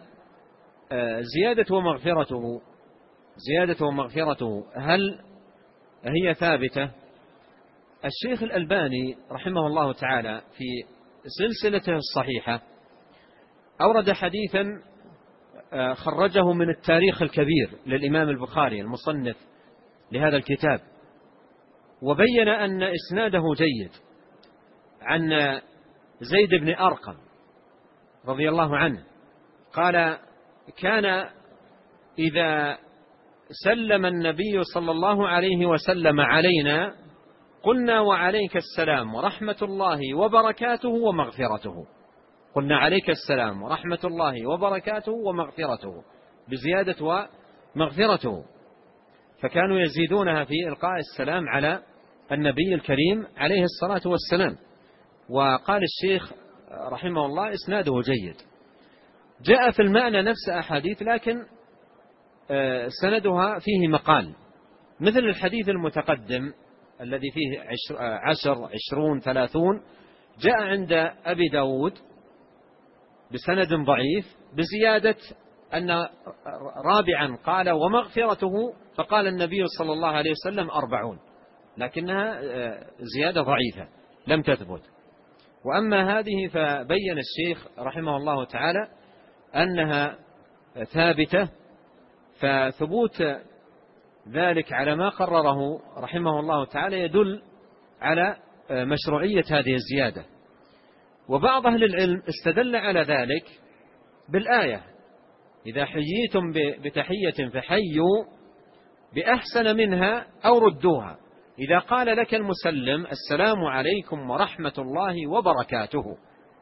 زيادة ومغفرته هل هي ثابتة؟ الشيخ الألباني رحمه الله تعالى في سلسلته الصحيحة أورد حديثا خرجه من التاريخ الكبير للإمام البخاري المصنف لهذا الكتاب، وبين أن إسناده جيد عن زيد بن أرقم رضي الله عنه قال: كان إذا سلم النبي صلى الله عليه وسلم علينا قلنا وعليك السلام ورحمة الله وبركاته ومغفرته، قلنا عليك السلام ورحمة الله وبركاته ومغفرته بزيادة ومغفرته، فكانوا يزيدونها في إلقاء السلام على النبي الكريم عليه الصلاة والسلام. وقال الشيخ رحمه الله إسناده جيد. جاء في المعنى نفس أحاديث، لكن سندها فيه مقال، مثل الحديث المتقدم الذي فيه 10 20 30 جاء عند أبي داود بسند ضعيف بزيادة أن رابعا قال ومغفرته، فقال النبي صلى الله عليه وسلم 40، لكنها زيادة ضعيفة لم تثبت. وأما هذه فبين الشيخ رحمه الله تعالى أنها ثابتة، فثبوت ذلك على ما قرره رحمه الله تعالى يدل على مشروعية هذه الزيادة. وبعض أهل العلم استدل على ذلك بالآية: إذا حييتم بتحية فحيوا بأحسن منها أو ردوها. إذا قال لك المسلم السلام عليكم ورحمة الله وبركاته،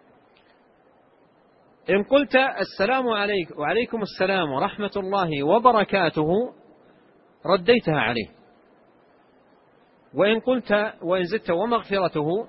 إن قلت السلام عليكم وعليكم السلام ورحمة الله وبركاته رديتها عليه، وإن زدت ومغفرته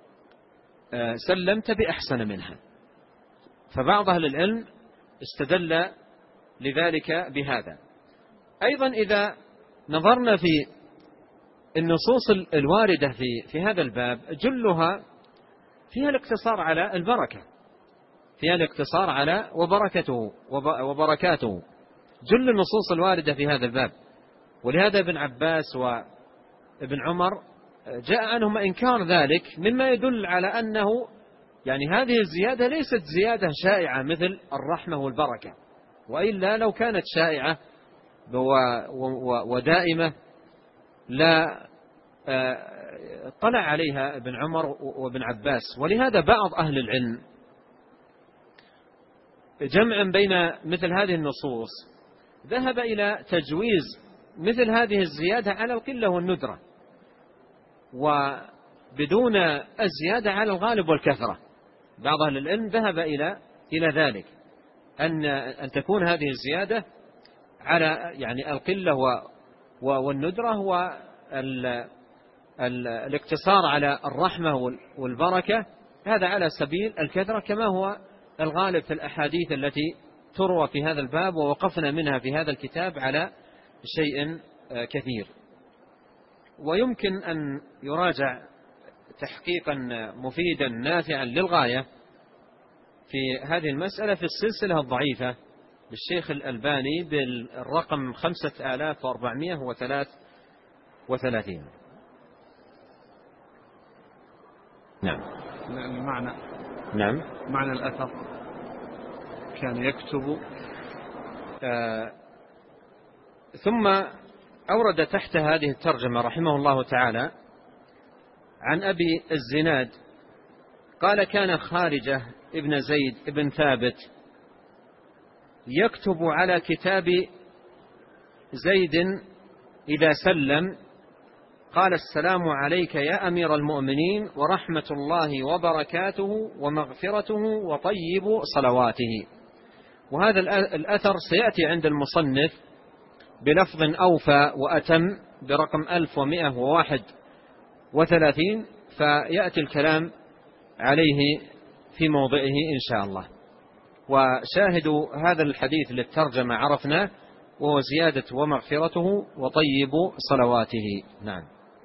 سلمت بأحسن منها. فبعض أهل العلم استدل لذلك بهذا. أيضا إذا نظرنا في النصوص الواردة في هذا الباب جلها فيها الاقتصار على البركة، فيها الاقتصار على وبركاته جل النصوص الواردة في هذا الباب. ولهذا ابن عباس وابن عمر جاء عنهم إنكار ذلك، مما يدل على أنه يعني هذه الزيادة ليست زيادة شائعة مثل الرحمة والبركة، وإلا لو كانت شائعة ودائمة لا طلع عليها ابن عمر وابن عباس. ولهذا بعض أهل العلم جمعا بين مثل هذه النصوص ذهب إلى تجويز مثل هذه الزيادة على القلة والندرة، وبدون الزيادة على الغالب والكثرة. بعض أهل العلم ذهب إلى ذلك، أن تكون هذه الزيادة على يعني القلة والندرة، والاقتصار على الرحمة والبركة هذا على سبيل الكثرة، كما هو الغالب في الأحاديث التي تروى في هذا الباب، ووقفنا منها في هذا الكتاب على شيء كثير. ويمكن أن يراجع تحقيقا مفيدا نافعا للغاية في هذه المسألة في السلسلة الضعيفة للشيخ الألباني بالرقم 5433. نعم. المعنى. نعم. معنى الأثر كان يكتب. ثم أورد تحت هذه الترجمة رحمه الله تعالى عن أبي الزناد قال: كان خارجة ابن زيد ابن ثابت يكتب على كتاب زيد إذا سلم قال: السلام عليك يا أمير المؤمنين ورحمة الله وبركاته ومغفرته وطيب صلواته. وهذا الأثر سيأتي عند المصنف بلفظ أوفى وأتم برقم 1131، فيأتي الكلام عليه في موضعه إن شاء الله. وشاهد هذا الحديث للترجمة عرفنا، وهو زيادة ومغفرته وطيب صلواته. نعم.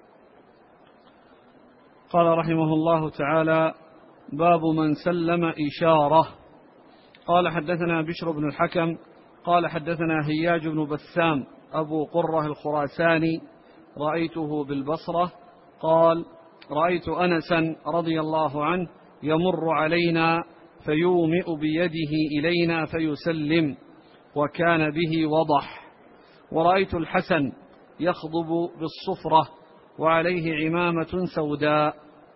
قال رحمه الله تعالى: باب من سلم إشارة. قال حدثنا بشر بن الحكم قال حدثنا هياج بن بسام أبو قرة الخراساني رأيته بالبصرة قال: رأيت أنسا رضي الله عنه يمر علينا فيومئ بيده إلينا فيسلم، وكان به وضح. ورأيت الحسن يخضب بالصفرة وعليه عمامة سوداء.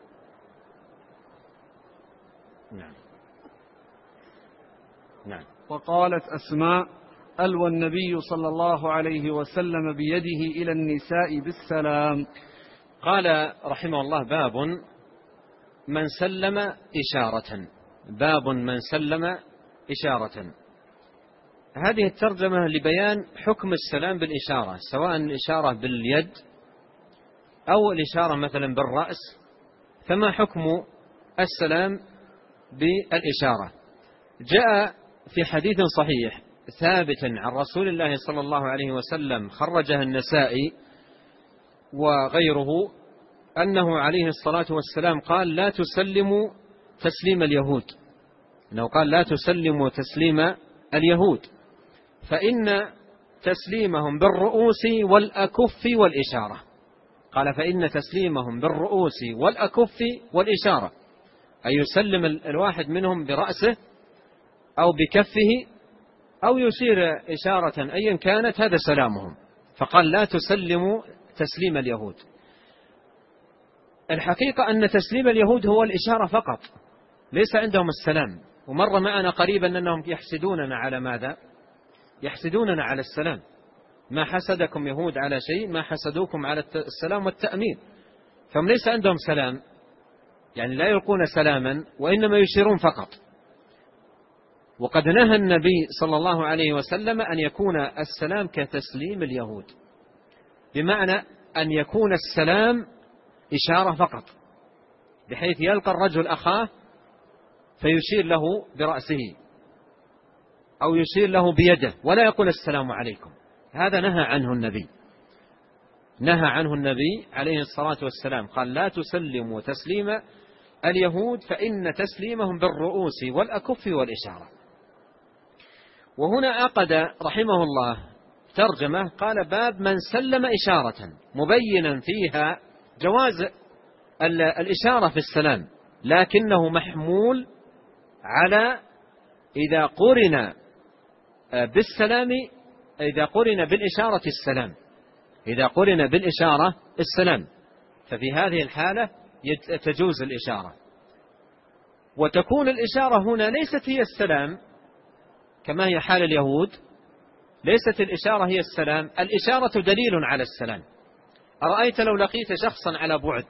نعم. وقالت أسماء: ألوى النبي صلى الله عليه وسلم بيده إلى النساء بالسلام. قال رحمه الله: باب من سلم إشارة. باب من سلم إشارة. هذه الترجمة لبيان حكم السلام بالإشارة، سواء الإشارة باليد أو الإشارة مثلا بالرأس، فما حكم السلام بالإشارة؟ جاء في حديث صحيح ثابت عن رسول الله صلى الله عليه وسلم خرجه النسائي وغيره، أنه عليه الصلاة والسلام قال: لا تسلموا تسليم اليهود. أنه قال: لا تسلموا تسليم اليهود، فإن تسليمهم بالرؤوس والأكف والإشارة. قال: فإن تسليمهم بالرؤوس والأكف والإشارة، أي يسلم الواحد منهم برأسه أو بكفه أو يشير إشارة أيا كانت، هذا سلامهم. فقال: لا تسلموا تسليم اليهود. الحقيقة أن تسليم اليهود هو الإشارة فقط، ليس عندهم السلام. ومر معنا قريبا أنهم يحسدوننا على ماذا؟ يحسدوننا على السلام. ما حسدكم يهود على شيء ما حسدوكم على السلام والتأمين. فهم ليس عندهم سلام، يعني لا يلقون سلاما، وإنما يشيرون فقط. وقد نهى النبي صلى الله عليه وسلم أن يكون السلام كتسليم اليهود، بمعنى أن يكون السلام إشارة فقط، بحيث يلقى الرجل أخاه فيشير له برأسه أو يشير له بيده ولا يقول السلام عليكم. هذا نهى عنه النبي، نهى عنه النبي عليه الصلاة والسلام. قال: لا تسلموا تسليم اليهود فإن تسليمهم بالرؤوس والأكف والإشارة. وهنا عقد رحمه الله ترجمة قال: باب من سلم إشارة، مبينا فيها جواز الإشارة في السلام، لكنه محمول على إذا قرن بالسلام، إذا قرن بالإشارة السلام، إذا قرن بالإشارة السلام، ففي هذه الحالة تجوز الإشارة. وتكون الإشارة هنا ليست هي السلام كما هي حال اليهود، ليست الإشارة هي السلام، الإشارة دليل على السلام. أرأيت لو لقيت شخصا على بعد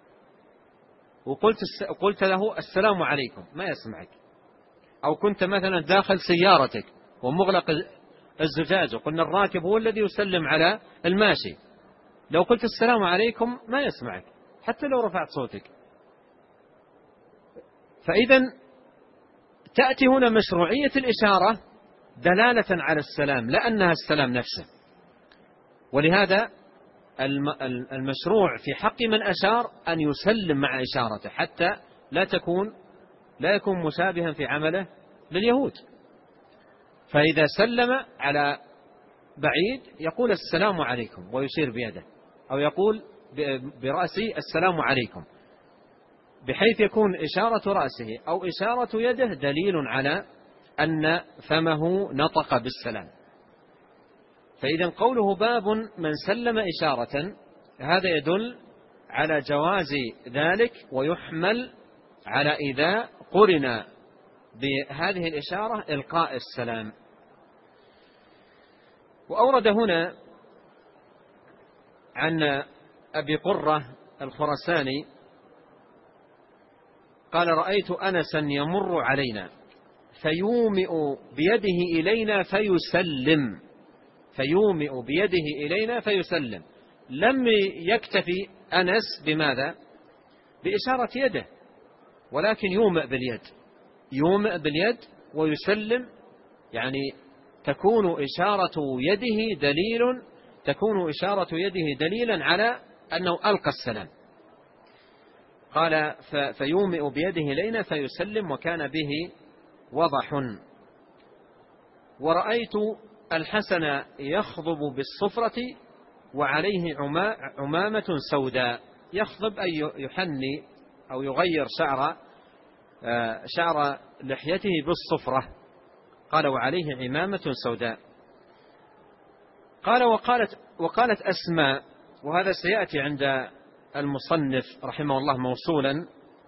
وقلت له السلام عليكم، ما يسمعك. أو كنت مثلا داخل سيارتك ومغلق الزجاج وقلنا الراكب هو الذي يسلم على الماشي، لو قلت السلام عليكم ما يسمعك حتى لو رفعت صوتك. فإذا تأتي هنا مشروعية الإشارة دلالة على السلام، لأنها السلام نفسه. ولهذا المشروع في حق من أشار أن يسلم مع إشارته، حتى لا يكون مشابها في عمله لليهود. فإذا سلم على بعيد يقول السلام عليكم ويشير بيده، أو يقول برأسه السلام عليكم، بحيث يكون إشارة رأسه أو إشارة يده دليل على أن فمه نطق بالسلام. فإذا قوله باب من سلم إشارة، هذا يدل على جواز ذلك، ويحمل على إذا قرن بهذه الإشارة إلقاء السلام. وأورد هنا عن أبي قرة الخراساني قال: رأيت أنسا يمر علينا. فيومئ بيده إلينا فيسلم، فيومئ بيده إلينا فيسلم. لم يكتفي أنس بماذا؟ بإشارة يده، ولكن يومئ باليد، يومئ باليد ويسلم، يعني تكون إشارة يده دليلا على أنه ألقى السلام. قال فيومئ بيده إلينا فيسلم وكان به وضح. ورأيت الحسن يخضب بالصفرة وعليه عمامة سوداء. يخضب أي يحني أو يغير شعر لحيته بالصفرة. قال وعليه عمامة سوداء. قال وقالت أسماء، وهذا سيأتي عند المصنف رحمه الله موصولا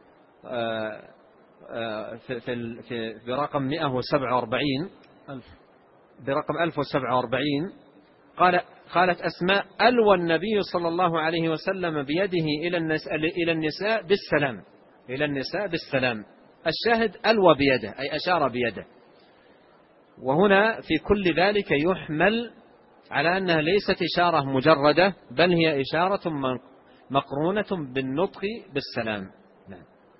برقم 147 برقم 1047. قالت أسماء ألوى النبي صلى الله عليه وسلم بيده إلى النساء بالسلام. الشاهد ألوى بيده أي أشار بيده. وهنا في كل ذلك يحمل على أنها ليست إشارة مجردة، بل هي إشارة مقرونة بالنطق بالسلام. نعم.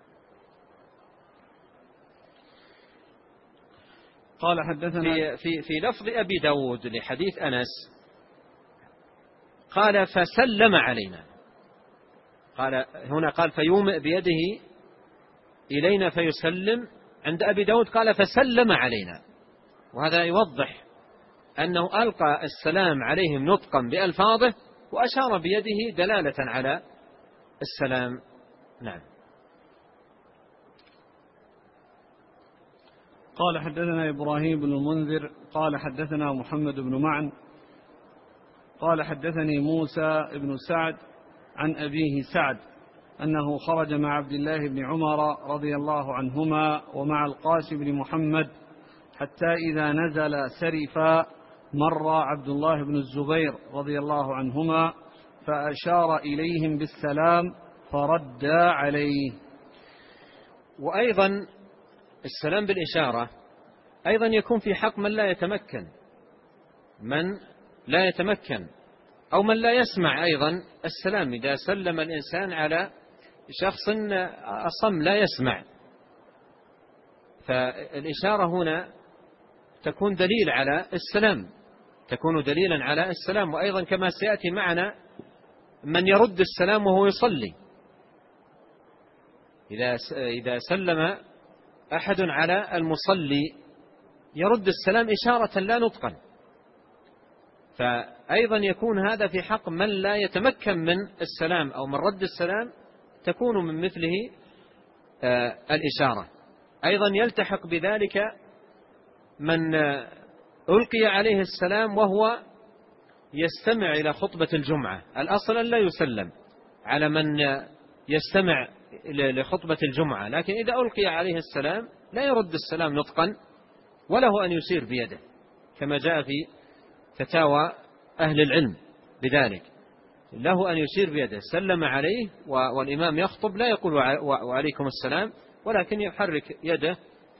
قال حدثنا في لفظ أبي داود لحديث أنس قال فسلم علينا. هنا قال فيومئ بيده إلينا فيسلم، عند أبي داود قال فسلم علينا، وهذا يوضح أنه ألقى السلام عليهم نطقا بألفاظه وأشار بيده دلالة على السلام. نعم. قال حدثنا إبراهيم بن المنذر قال حدثنا محمد بن معن قال حدثني موسى بن سعد عن أبيه سعد أنه خرج مع عبد الله بن عمر رضي الله عنهما ومع القاسم بن محمد حتى إذا نزل سرفا مر عبد الله بن الزبير رضي الله عنهما فأشار إليهم بالسلام فرد عليه. وأيضا السلام بالإشارة أيضا يكون في حق من لا يتمكن أو من لا يسمع أيضا السلام. إذا سلم الإنسان على شخص أصم لا يسمع، فالإشارة هنا تكون دليل على السلام، تكون دليلا على السلام. وأيضا كما سيأتي معنا من يرد السلام وهو يصلي، إذا سلم أحد على المصلي يرد السلام إشارة لا نطقا، فأيضا يكون هذا في حق من لا يتمكن من السلام أو من رد السلام، تكون من مثله الإشارة. أيضا يلتحق بذلك من ألقي عليه السلام وهو يستمع إلى خطبة الجمعة. الأصل أن لا يسلم على من يستمع لخطبة الجمعة، لكن إذا ألقي عليه السلام لا يرد السلام نطقا، وله أن يشير بيده كما جاء في فتاوى أهل العلم بذلك، له أن يشير بيده. سلم عليه والإمام يخطب لا يقول وعليكم السلام، ولكن يحرك يده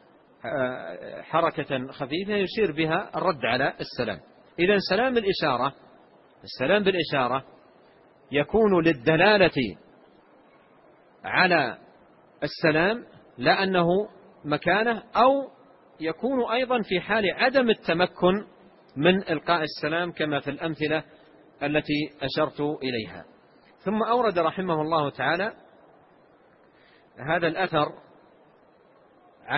حركة خفيفة يشير بها الرد على السلام. إذن السلام بالإشارة يكون للدلالة على السلام لا أنه مكانه، أو يكون أيضا في حال عدم التمكن من إلقاء السلام كما في الأمثلة التي أشرت إليها. ثم أورد رحمه الله تعالى هذا الأثر عن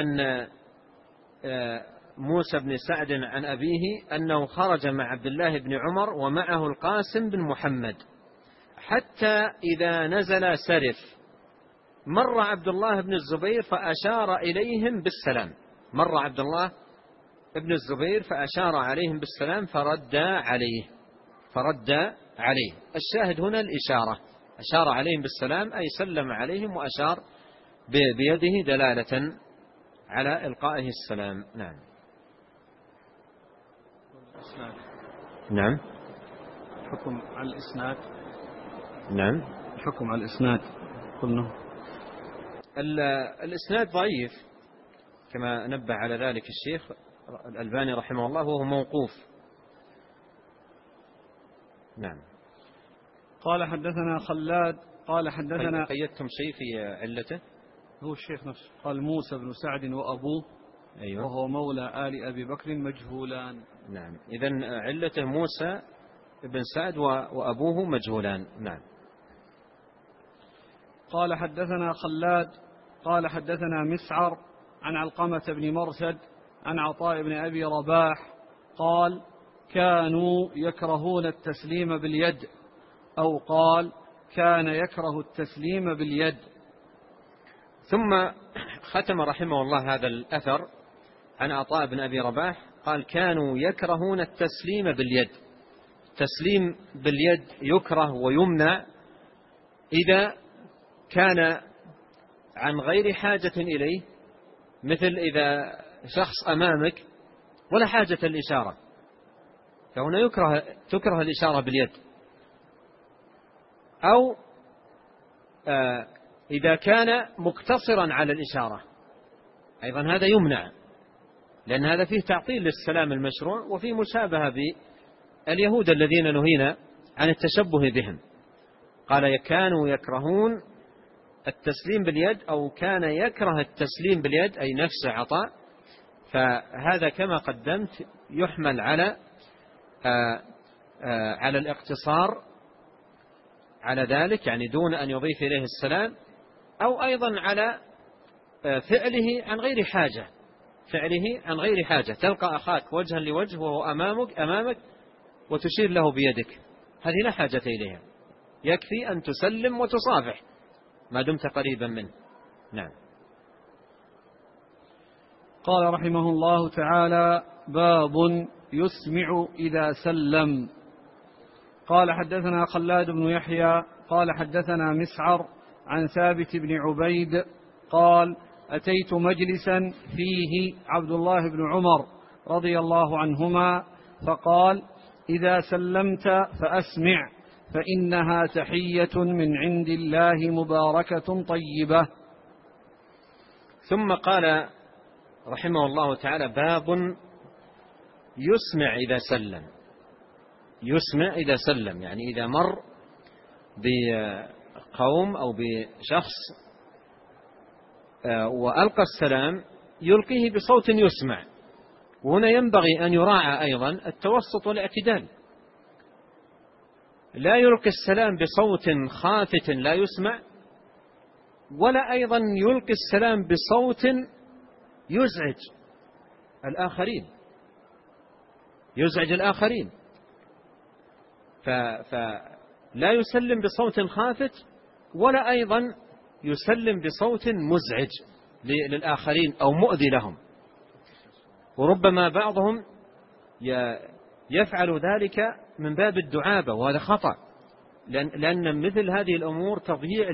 موسى بن سعد عن أبيه أنه خرج مع عبد الله بن عمر ومعه القاسم بن محمد حتى إذا نزل سرف مر عبد الله بن الزبير فأشار إليهم بالسلام. مر عبد الله بن الزبير فأشار عليهم بالسلام فرد عليه. الشاهد هنا الإشارة، أشار عليهم بالسلام أي سلم عليهم وأشار بيده دلالة على إلقائه السلام. نعم. نعم. الحكم على الإسناد. نعم. الحكم على الإسناد قلنا الإسناد ضعيف كما نبه على ذلك الشيخ الألباني رحمه الله، وهو موقوف. نعم. قال حدثنا خلاد قال حدثنا. قيدتم شيء في علته؟ هو الشيخ نفسه قال موسى بن سعد وأبوه. أيوة. وهو مولى آل أبي بكر مجهولان. نعم، إذن علته موسى بن سعد وأبوه مجهولان. نعم. قال حدثنا خلاد قال حدثنا مسعر عن علقمة بن مرثد عن عطاء بن أبي رباح قال كانوا يكرهون التسليم باليد، أو قال كان يكره التسليم باليد. ثم ختم رحمه الله هذا الأثر عن عطاء بن أبي رباح قال كانوا يكرهون التسليم باليد. التسليم باليد يكره ويمنع إذا كان عن غير حاجة إليه، مثل إذا شخص أمامك ولا حاجة الإشارة، فهنا تكره الإشارة باليد. أو إذا كان مقتصرا على الإشارة أيضا هذا يمنع، لأن هذا فيه تعطيل للسلام المشروع وفيه مشابهة باليهود الذين نهينا عن التشبه بهم. قال كانوا يكرهون التسليم باليد، أو كان يكره التسليم باليد أي نفس عطاء. فهذا كما قدمت يحمل على الاقتصار على ذلك، يعني دون أن يضيف إليه السلام، أو أيضا على فعله عن غير حاجة، تلقى أخاك وجها لوجه وهو أمامك وتشير له بيدك، هذه لا حاجة إليها، يكفي أن تسلم وتصافح ما دمت قريبا منه. نعم. قال رحمه الله تعالى باب يسمع إذا سلم. قال حدثنا خلاد بن يحيى قال حدثنا مسعر عن ثابت بن عبيد قال أتيت مجلسا فيه عبد الله بن عمر رضي الله عنهما فقال إذا سلمت فأسمع فإنها تحية من عند الله مباركة طيبة. ثم قال رحمه الله تعالى باب يسمع إذا سلم، يعني إذا مر بقوم أو بشخص وألقى السلام يلقيه بصوت يسمع. وهنا ينبغي أن يراعى أيضا التوسط والاعتدال، لا يلقي السلام بصوت خافت لا يسمع، ولا أيضا يلقي السلام بصوت يزعج الآخرين، فلا يسلم بصوت خافت ولا أيضا يسلم بصوت مزعج للآخرين أو مؤذي لهم. وربما بعضهم يفعل ذلك من باب الدعابة، وهذا خطأ، لأن مثل هذه الأمور تضييع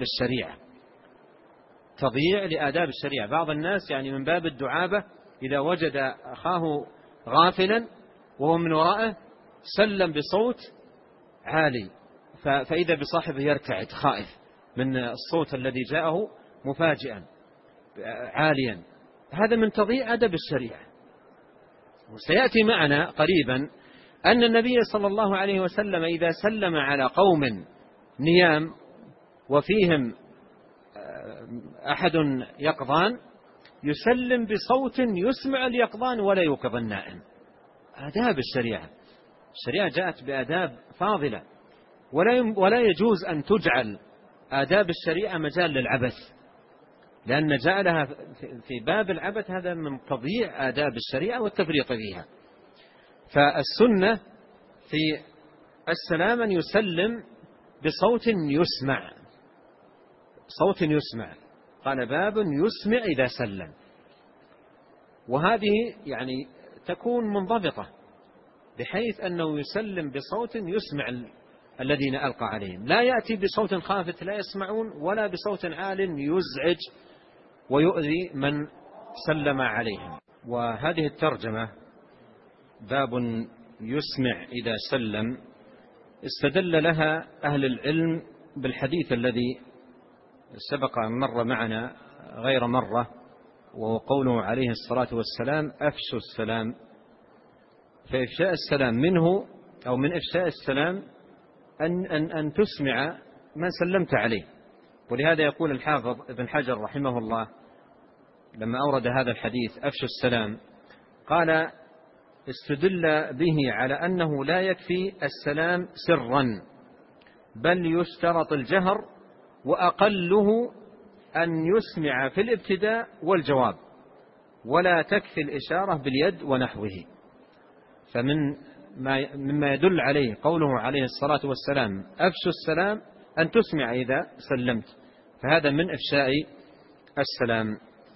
لآداب الشريعة. بعض الناس يعني من باب الدعابة إذا وجد أخاه غافلا وهو من وراءه سلم بصوت عالي، فإذا بصاحبه يرتعد خائف من الصوت الذي جاءه مفاجئا عاليا. هذا من تضييع أدب الشريعة. وسيأتي معنا قريبا أن النبي صلى الله عليه وسلم إذا سلم على قوم نيام وفيهم أحد يقظان يسلم بصوت يسمع اليقظان ولا يوقظ النائم. آداب الشريعة جاءت بآداب فاضلة، ولا يجوز أن تجعل آداب الشريعة مجال للعبث، لأن جعلها في باب العبث هذا من تضييع آداب الشريعة والتفريط فيها. فالسنة في السلام أن يسلم بصوت يسمع. قال باب يسمع إذا سلم، وهذه يعني تكون منضبطة بحيث أنه يسلم بصوت يسمع الذين ألقى عليهم، لا يأتي بصوت خافت لا يسمعون ولا بصوت عال يزعج ويؤذي من سلم عليهم. وهذه الترجمة باب يسمع إذا سلم استدل لها أهل العلم بالحديث الذي سبق أن مر معنا غير مرة وهو قوله عليه الصلاة والسلام: أفشوا السلام. فإفشاء السلام منه أو من إفشاء السلام أن تسمع من سلمت عليه. ولهذا يقول الحافظ ابن حجر رحمه الله لما أورد هذا الحديث أفشوا السلام، قال: استدل به على أنه لا يكفي السلام سرا، بل يشترط الجهر، وأقله أن يسمع في الابتداء والجواب، ولا تكفي الإشارة باليد ونحوه. مما يدل عليه قوله عليه الصلاة والسلام: أفشوا السلام، أن تسمع إذا سلمت، فهذا من إفشاء السلام.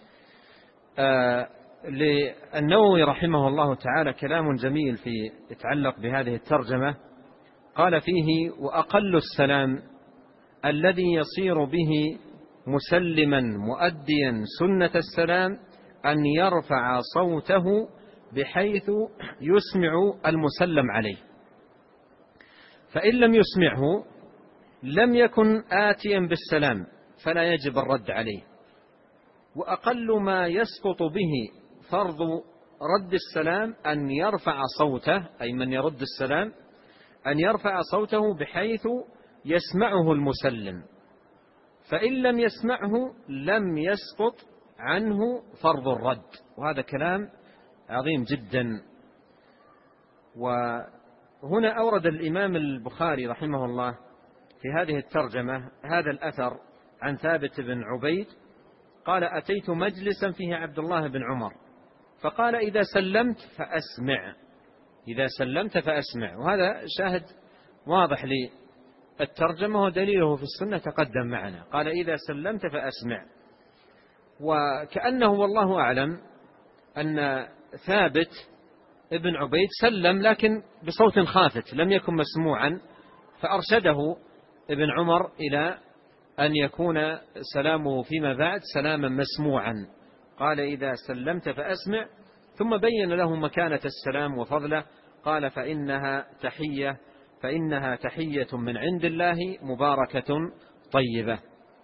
للنووي رحمه الله تعالى كلام جميل في يتعلق بهذه الترجمة، قال فيه: وأقل السلام الذي يصير به مسلما مؤديا سنة السلام أن يرفع صوته بحيث يسمع المسلم عليه، فإن لم يسمعه لم يكن آتيا بالسلام فلا يجب الرد عليه. وأقل ما يسقط به فرض رد السلام أن يرفع صوته، أي من يرد السلام أن يرفع صوته بحيث يسمعه المسلم، فإن لم يسمعه لم يسقط عنه فرض الرد. وهذا كلام عظيم جدا. وهنا أورد الإمام البخاري رحمه الله في هذه الترجمة هذا الأثر عن ثابت بن عبيد قال: أتيت مجلسا فيه عبد الله بن عمر فقال: إذا سلمت فأسمع، إذا سلمت فأسمع. وهذا شاهد واضح للترجمة ودليله في السنة تقدم معنا، قال: إذا سلمت فأسمع. وكأنه والله أعلم أن ثابت ابن عبيد سلم لكن بصوت خافت لم يكن مسموعا، فأرشده ابن عمر إلى أن يكون سلامه فيما بعد سلاما مسموعا. قال: إذا سلمت فأسمع، ثم بين له مكانة السلام وفضله، قال: فإنها تحية من عند الله مباركة طيبة.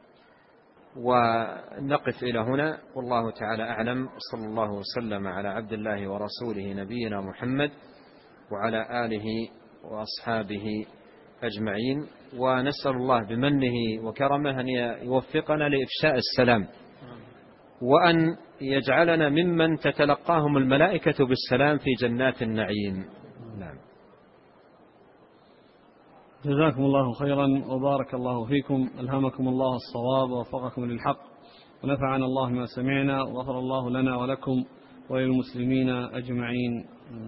ونقف إلى هنا، والله تعالى أعلم، صلى الله وسلم على عبد الله ورسوله نبينا محمد وعلى آله وأصحابه أجمعين. ونسأل الله بمنه وكرمه أن يوفقنا لإفشاء السلام، وأن يجعلنا ممن تتلقاهم الملائكة بالسلام في جنات النعيم. نعم. جزاكم الله خيرا وبارك الله فيكم، ألهمكم الله الصواب ووفقكم للحق، ونفعنا الله ما سمعنا، وغفر الله لنا ولكم وللمسلمين أجمعين.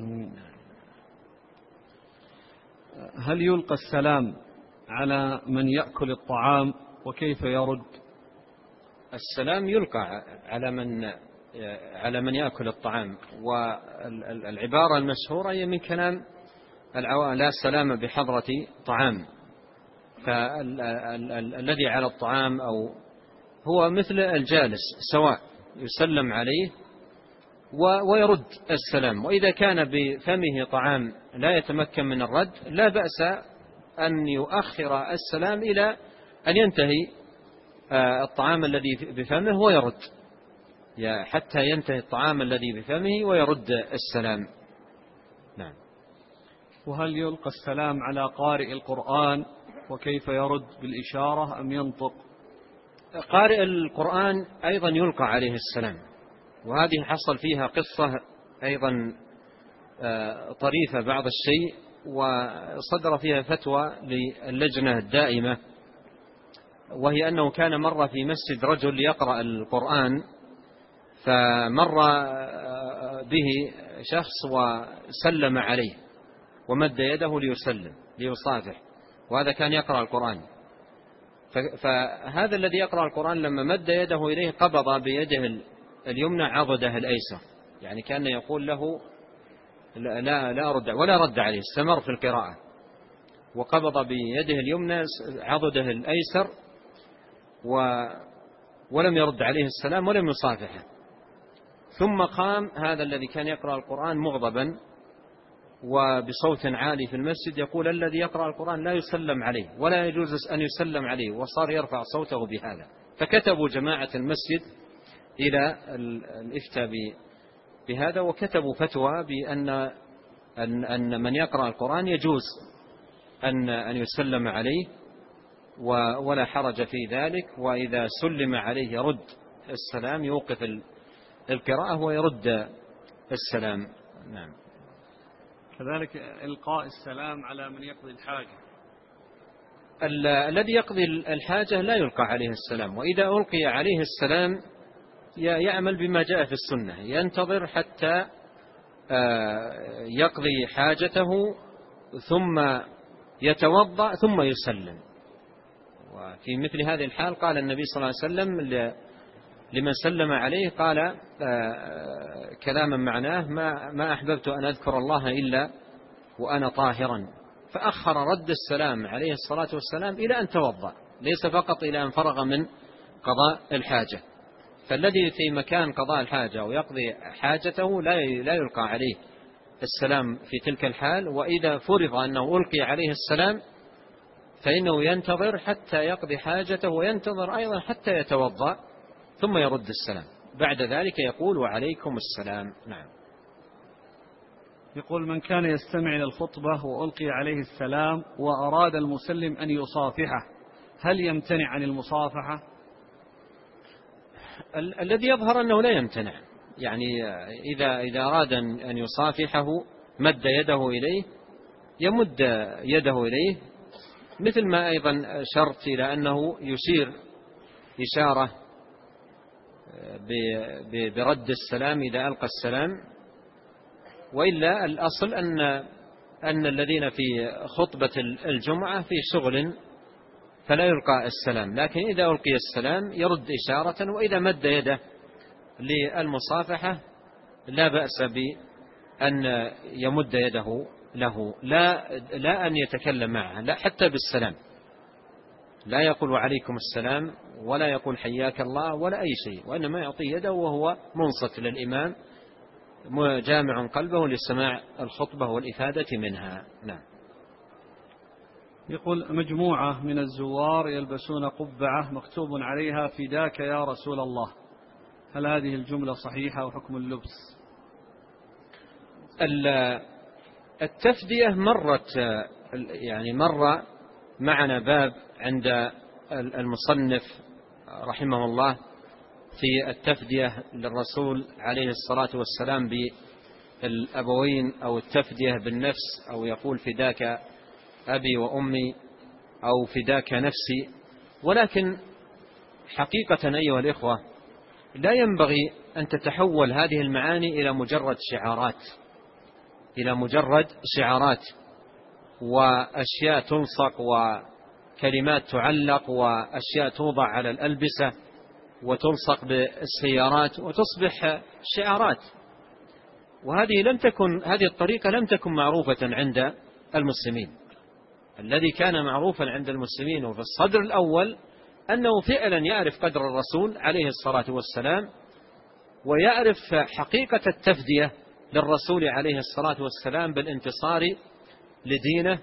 هل يلقى السلام على من يأكل الطعام وكيف يرد؟ السلام يلقى على من يأكل الطعام، والعبارة المشهورة هي من كلام لا سلام بحضرة طعام، فالذي على الطعام أو هو مثل الجالس سواء يسلم عليه ويرد السلام. وإذا كان بفمه طعام لا يتمكن من الرد لا بأس أن يؤخر السلام إلى أن ينتهي الطعام الذي بفمه ويرد، حتى ينتهي الطعام الذي بفمه ويرد السلام. نعم. وهل يلقى السلام على قارئ القرآن وكيف يرد، بالإشارة أم ينطق؟ قارئ القرآن أيضا يلقى عليه السلام، وهذه حصل فيها قصة أيضا طريفة بعض الشيء، وصدر فيها فتوى للجنة الدائمة، وهي أنه كان مرة في مسجد رجل يقرأ القرآن، فمر به شخص وسلم عليه ومد يده ليسلم ليصافح، وهذا كان يقرأ القرآن. فهذا الذي يقرأ القرآن لما مد يده إليه قبض بيده اليمنى عضده الأيسر، يعني كان يقول له لا أرد، ولا رد عليه، استمر في القراءة وقبض بيده اليمنى عضده الأيسر ولم يرد عليه السلام ولم يصافحه. ثم قام هذا الذي كان يقرأ القرآن مغضبا وبصوت عالي في المسجد يقول: الذي يقرأ القرآن لا يسلم عليه ولا يجوز أن يسلم عليه، وصار يرفع صوته بهذا. فكتبوا جماعة المسجد إلى الإفتاء بهذا، وكتبوا فتوى بأن من يقرأ القرآن يجوز أن يسلم عليه ولا حرج في ذلك، وإذا سلم عليه يرد السلام، يوقف القراءة ويرد السلام. نعم. كذلك إلقاء السلام على من يقضي الحاجة. الذي يقضي الحاجة لا يلقى عليه السلام، وإذا ألقي عليه السلام يعمل بما جاء في السنة، ينتظر حتى يقضي حاجته ثم يتوضأ ثم يسلم. وفي مثل هذه الحال قال النبي صلى الله عليه وسلم لمن سلم عليه، قال كلاما معناه: ما أحببت أن أذكر الله إلا وأنا طاهرا، فأخر رد السلام عليه الصلاة والسلام إلى أن توضأ، ليس فقط إلى أن فرغ من قضاء الحاجة. فالذي في مكان قضاء الحاجة ويقضي حاجته لا يلقى عليه السلام في تلك الحال، وإذا فرض أنه ألقي عليه السلام فإنه ينتظر حتى يقضي حاجته، وينتظر أيضا حتى يتوضأ ثم يرد السلام، بعد ذلك يقول: وعليكم السلام. نعم. يقول: من كان يستمع إلى الخطبة وألقي عليه السلام وأراد المسلم أن يصافحه، هل يمتنع عن المصافحة؟ الذي يظهر أنه لا يمتنع، يعني إذا أراد أن يصافحه مد يده إليه، يمد يده إليه، مثل ما أيضا شرط إلى أنه يشير إشارة برد السلام إذا ألقى السلام. وإلا الأصل أن الذين في خطبة الجمعة في شغل فلا يلقى السلام، لكن إذا ألقي السلام يرد إشارة، وإذا مد يده للمصافحة لا بأس بأن يمد يده له، لا أن يتكلم معه، لا حتى بالسلام، لا يقول وعليكم السلام ولا يقول حياك الله ولا أي شيء، وإنما يعطي يده وهو منصت للإمام جامع قلبه لسماع الخطبة والإفادة منها. نعم. يقول: مجموعة من الزوار يلبسون قبعة مكتوب عليها فداك يا رسول الله، هل هذه الجملة صحيحة وحكم اللبس؟ التفدية مر معنا باب عند المصنف رحمه الله في التفدية للرسول عليه الصلاة والسلام بالأبوين، أو التفدية بالنفس، أو يقول فداك أبي وأمي، أو فداك نفسي. ولكن حقيقة أيها الإخوة لا ينبغي أن تتحول هذه المعاني إلى مجرد شعارات وأشياء تلصق وكلمات تعلق وأشياء توضع على الألبسة وتلصق بالسيارات وتصبح شعارات. هذه الطريقة لم تكن معروفة عند المسلمين. الذي كان معروفا عند المسلمين وفي الصدر الأول أنه فعلا يعرف قدر الرسول عليه الصلاة والسلام، ويعرف حقيقة التفدية للرسول عليه الصلاة والسلام بالانتصار لدينه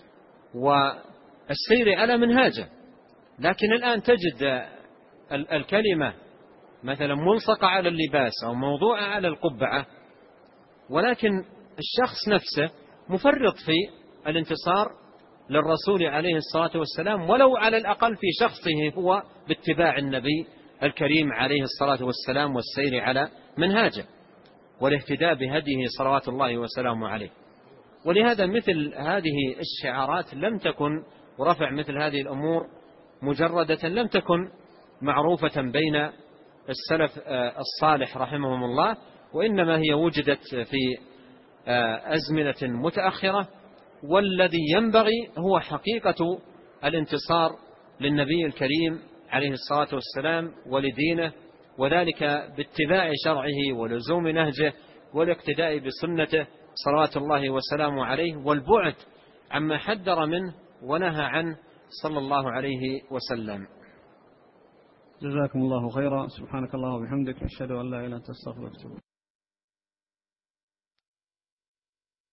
والسير على منهاجه. لكن الآن تجد الكلمة مثلا ملصقة على اللباس أو موضوعة على القبعة، ولكن الشخص نفسه مفرط في الانتصار للرسول عليه الصلاة والسلام، ولو على الأقل في شخصه هو باتباع النبي الكريم عليه الصلاة والسلام والسير على منهاجه والاهتداء بهديه صلوات الله وسلامه عليه. ولهذا مثل هذه الشعارات لم تكن، ورفع مثل هذه الأمور مجردة لم تكن معروفة بين السلف الصالح رحمهم الله، وإنما هي وجدت في أزمنة متأخرة. والذي ينبغي هو حقيقة الانتصار للنبي الكريم عليه الصلاة والسلام ولدينه، وذلك باتباع شرعه ولزوم نهجه والاقتداء بسنته صلوات الله وسلامه عليه، والبعد عما حذر منه ونهى عنه صلى الله عليه وسلم. جزاكم الله خيرا. سبحانك اللهم وبحمدك، أشهد أن لا إله إلا أنت، أستغفرك.